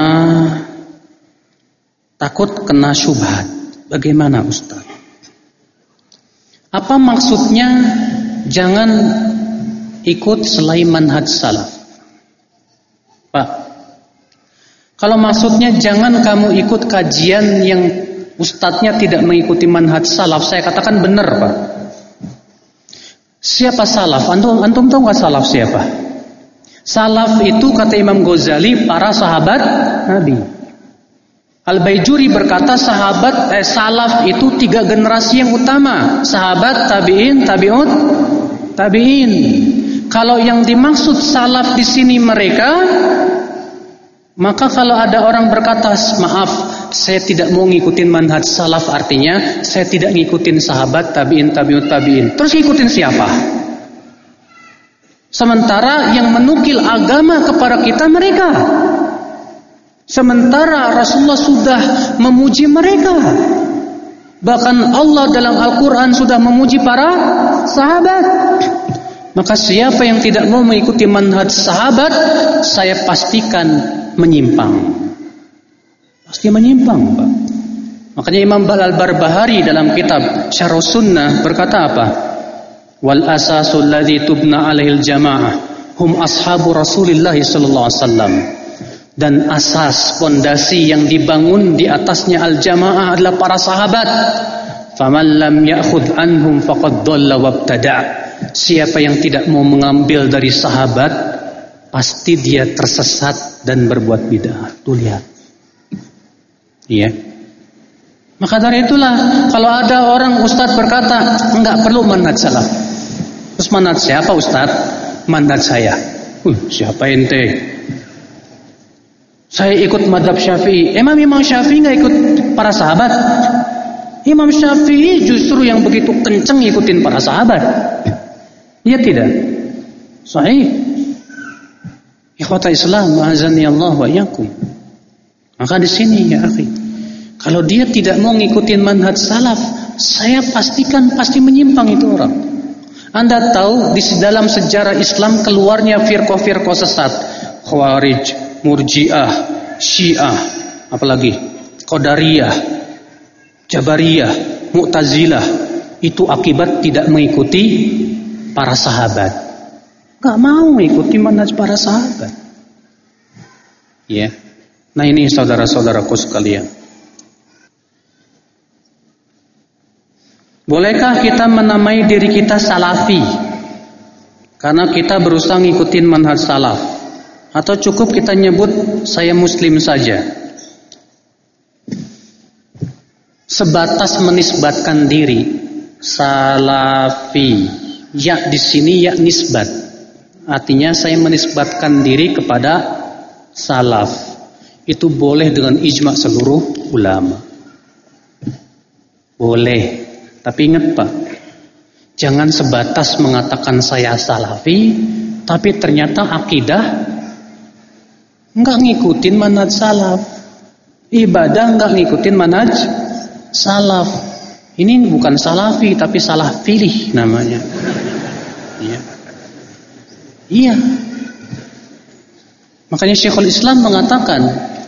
takut kena syubhat. Bagaimana Ustaz? Apa maksudnya jangan ikut selain manhaj salaf? Pak, kalau maksudnya jangan kamu ikut kajian yang ustadznya tidak mengikuti manhaj salaf, saya katakan benar, Pak. Siapa salaf? Antum tahu nggak salaf siapa? Salaf itu kata Imam Ghazali para sahabat Nabi. Al-Baijuri berkata salaf itu 3 generasi yang utama, sahabat, tabi'in, tabi'in. Kalau yang dimaksud salaf di sini mereka, maka kalau ada orang berkata, maaf, saya tidak mau ngikutin manhaj salaf, artinya saya tidak ngikutin sahabat, tabi'in, tabi'in. Terus ngikutin siapa? Sementara yang menukil agama kepada kita mereka. Sementara Rasulullah sudah memuji mereka. Bahkan Allah dalam Al-Quran sudah memuji para sahabat. Maka siapa yang tidak mau mengikuti manhaj sahabat, saya pastikan menyimpang. Pasti menyimpang, Pak. Makanya Imam Al-Barbahari dalam kitab Syarh Sunnah berkata apa? Wal asasul ladzi tubna alaihil jamaah hum ashabu Rasulillah sallallahu alaihi wasallam. Dan asas pondasi yang dibangun di atasnya al-jamaah adalah para sahabat. Faman lam ya'khudh anhum faqad dhalla wabtada'. Siapa yang tidak mau mengambil dari sahabat, pasti dia tersesat dan berbuat bid'ah. Tuh lihat. Iya. Maka dari itulah kalau ada orang ustaz berkata enggak perlu manhaj salaf. Terus manhaj siapa ustaz? Manhaj saya. Siapa ente? Saya ikut madhab Syafi'i. Emang Imam Syafi'i nggak ikut para sahabat? Imam Syafi'i justru yang begitu kenceng ikutin para sahabat. Iya tidak? Sahih. Ikhwata Islam, azani Allah wa iyyakum. Maka di sini ya akhi, kalau dia tidak mau ngikutin manhaj salaf, saya pastikan pasti menyimpang itu orang. Anda tahu di dalam sejarah Islam keluarnya firqah-firqah sesat, Khawarij, Murji'ah, Syiah, apalagi Qadariyah, Jabariyah, Mu'tazilah, itu akibat tidak mengikuti para sahabat. Gak mau mengikuti manhaj para sahabat. Ya. Nah ini saudara-saudaraku sekalian. Bolehkah kita menamai diri kita salafi karena kita berusaha ngikutin manhaj salaf? Atau cukup kita nyebut saya muslim saja? Sebatas menisbatkan diri salafi. Ya di sini ya nisbat. Artinya saya menisbatkan diri kepada salaf. Itu boleh dengan ijma' seluruh ulama. Boleh. Tapi ingat Pak, jangan sebatas mengatakan saya salafi, tapi ternyata akidah enggak ngikutin manhaj salaf, ibadah enggak ngikutin manhaj salaf. Ini bukan salafi tapi salah pilih namanya. Iya. Makanya Syekhul Islam mengatakan,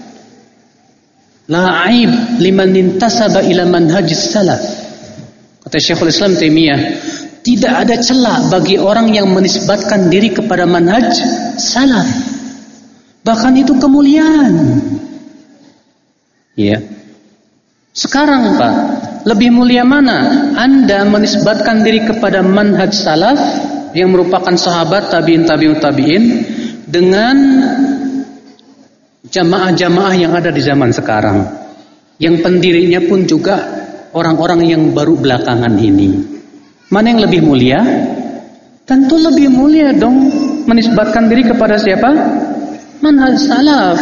la aib liman intasaba ila manhajis salaf. Kata Syekhul Islam Taimiyah, tidak ada celah bagi orang yang menisbatkan diri kepada manhaj salaf. Bahkan itu kemuliaan. Ya. Sekarang Pak, lebih mulia mana? Anda menisbatkan diri kepada manhaj salaf yang merupakan sahabat, tabi'in, tabi'in dengan jamaah-jamaah yang ada di zaman sekarang, yang pendirinya pun juga orang-orang yang baru belakangan ini. Mana yang lebih mulia? Tentu lebih mulia dong menisbatkan diri kepada siapa? Manhaj salaf.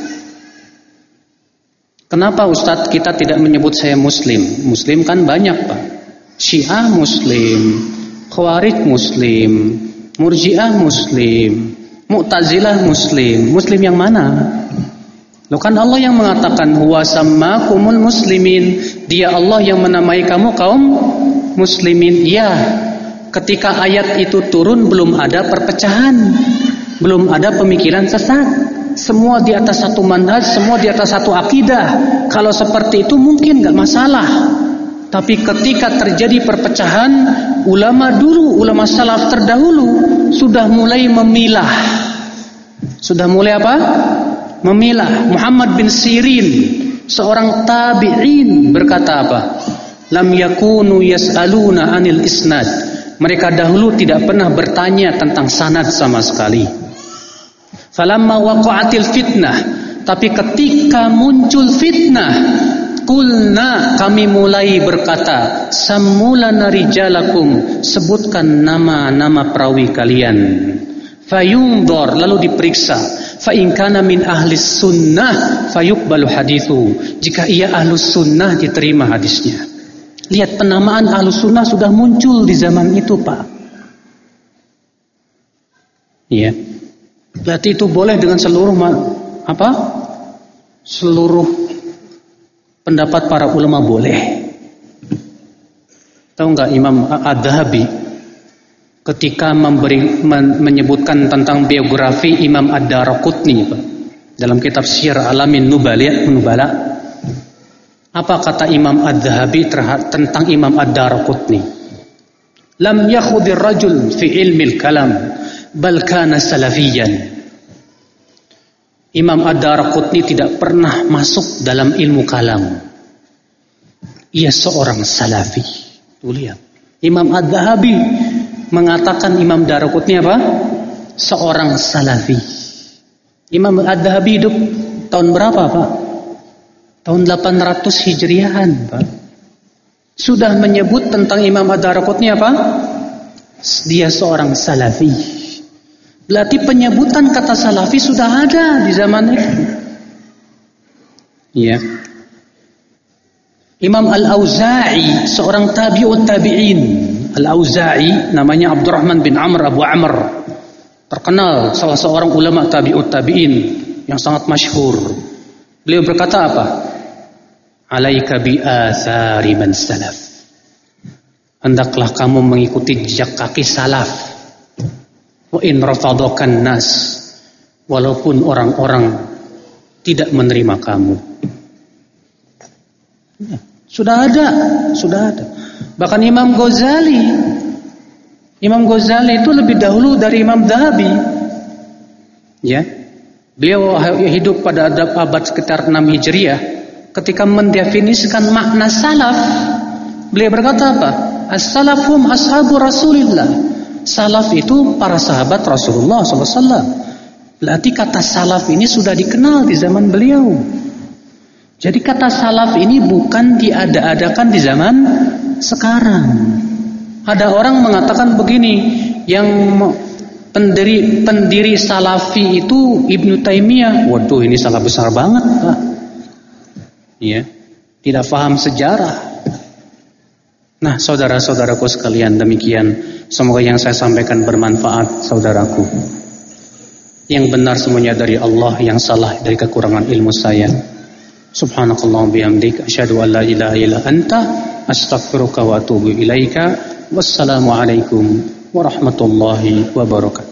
Kenapa Ustadz kita tidak menyebut saya muslim? Muslim kan banyak Pak. Syiah muslim, Khawarij muslim, Murji'ah muslim, Mu'tazilah muslim. Muslim yang mana? Loh kan Allah yang mengatakan huwa sammakumul muslimin. Dia Allah yang menamai kamu kaum muslimin. Ya, ketika ayat itu turun belum ada perpecahan, belum ada pemikiran sesat. Semua di atas satu manhaj, semua di atas satu akidah. Kalau seperti itu mungkin gak masalah. Tapi ketika terjadi perpecahan, ulama dulu, ulama salaf terdahulu sudah mulai memilah. Sudah mulai apa? Memilah. Muhammad bin Sirin, seorang tabi'in, berkata apa? Lam yakunu yas'aluna anil isnad. Mereka dahulu tidak pernah bertanya tentang sanad sama sekali. Falamma waqa'atil fitnah, tapi ketika muncul fitnah, qulna, kami mulai berkata, sammulana rijalakum, sebutkan nama-nama perawi kalian. Fayundor, lalu diperiksa. Fa in kana min ahlis sunnah fayuqbalu hadithu. Jika ia ahlus sunnah diterima hadisnya. Lihat, penamaan ahlus sunnah sudah muncul di zaman itu, Pak. Iya. Berarti itu boleh dengan seluruh seluruh pendapat para ulama boleh. Tahu nggak Imam Ad-Dhahabi ketika menyebutkan tentang biografi Imam Ad-Daraqutni, Pak, dalam kitab Syiar Alamin Nubala, apa kata Imam Ad-Dhahabi tentang Imam Ad-Daraqutni? Lam yakhudir rajul fi ilmil kalam bal kana salafiyan. Imam Ad-Daraqutni tidak pernah masuk dalam ilmu kalam. Ia seorang salafi. Tuh lihat. Imam Ad-Dhahabi mengatakan Imam Daraqutni apa? Seorang salafi. Imam Ad-Dhahabi hidup tahun berapa, Pak? Tahun 800 Hijriahan, Pak. Sudah menyebut tentang Imam Ad-Daraqutni apa? Dia seorang salafi. Berarti penyebutan kata salafi sudah ada di zaman itu. Iya. Imam Al-Auza'i, seorang tabi'ut tabi'in. Al-Auza'i namanya Abdurrahman bin Amr Abu Amr. Terkenal, salah seorang ulama tabi'ut tabi'in yang sangat masyhur. Beliau berkata apa? Alaika bi athari man salaf. Hendaklah kamu mengikuti jejak kaki salaf. Wa in rafadakan nas, walaupun orang-orang tidak menerima kamu. Ya, sudah ada. Bahkan Imam Ghazali itu lebih dahulu dari Imam Dhahabi. Ya. Beliau hidup pada abad sekitar 6 Hijriah. Ketika mendefinisikan makna salaf, beliau berkata apa? As-salafum ashabu Rasulillah. Salaf itu para sahabat Rasulullah SAW. Berarti kata salaf ini sudah dikenal di zaman beliau. Jadi kata salaf ini bukan diada-adakan di zaman sekarang. Ada orang mengatakan begini, yang pendiri salafi itu Ibnu Taimiyah. Waduh, ini salah besar banget, Pak. Ya, tidak paham sejarah. Nah, saudara-saudaraku sekalian, demikian. Semoga yang saya sampaikan bermanfaat, saudaraku. Yang benar semuanya dari Allah, yang salah dari kekurangan ilmu saya. Subhanakallahumma bihamdik, asyhadu an la ilaha illa anta, astaghfiruka wa atubu ilaika. Wassalamualaikum warahmatullahi wabarakatuh.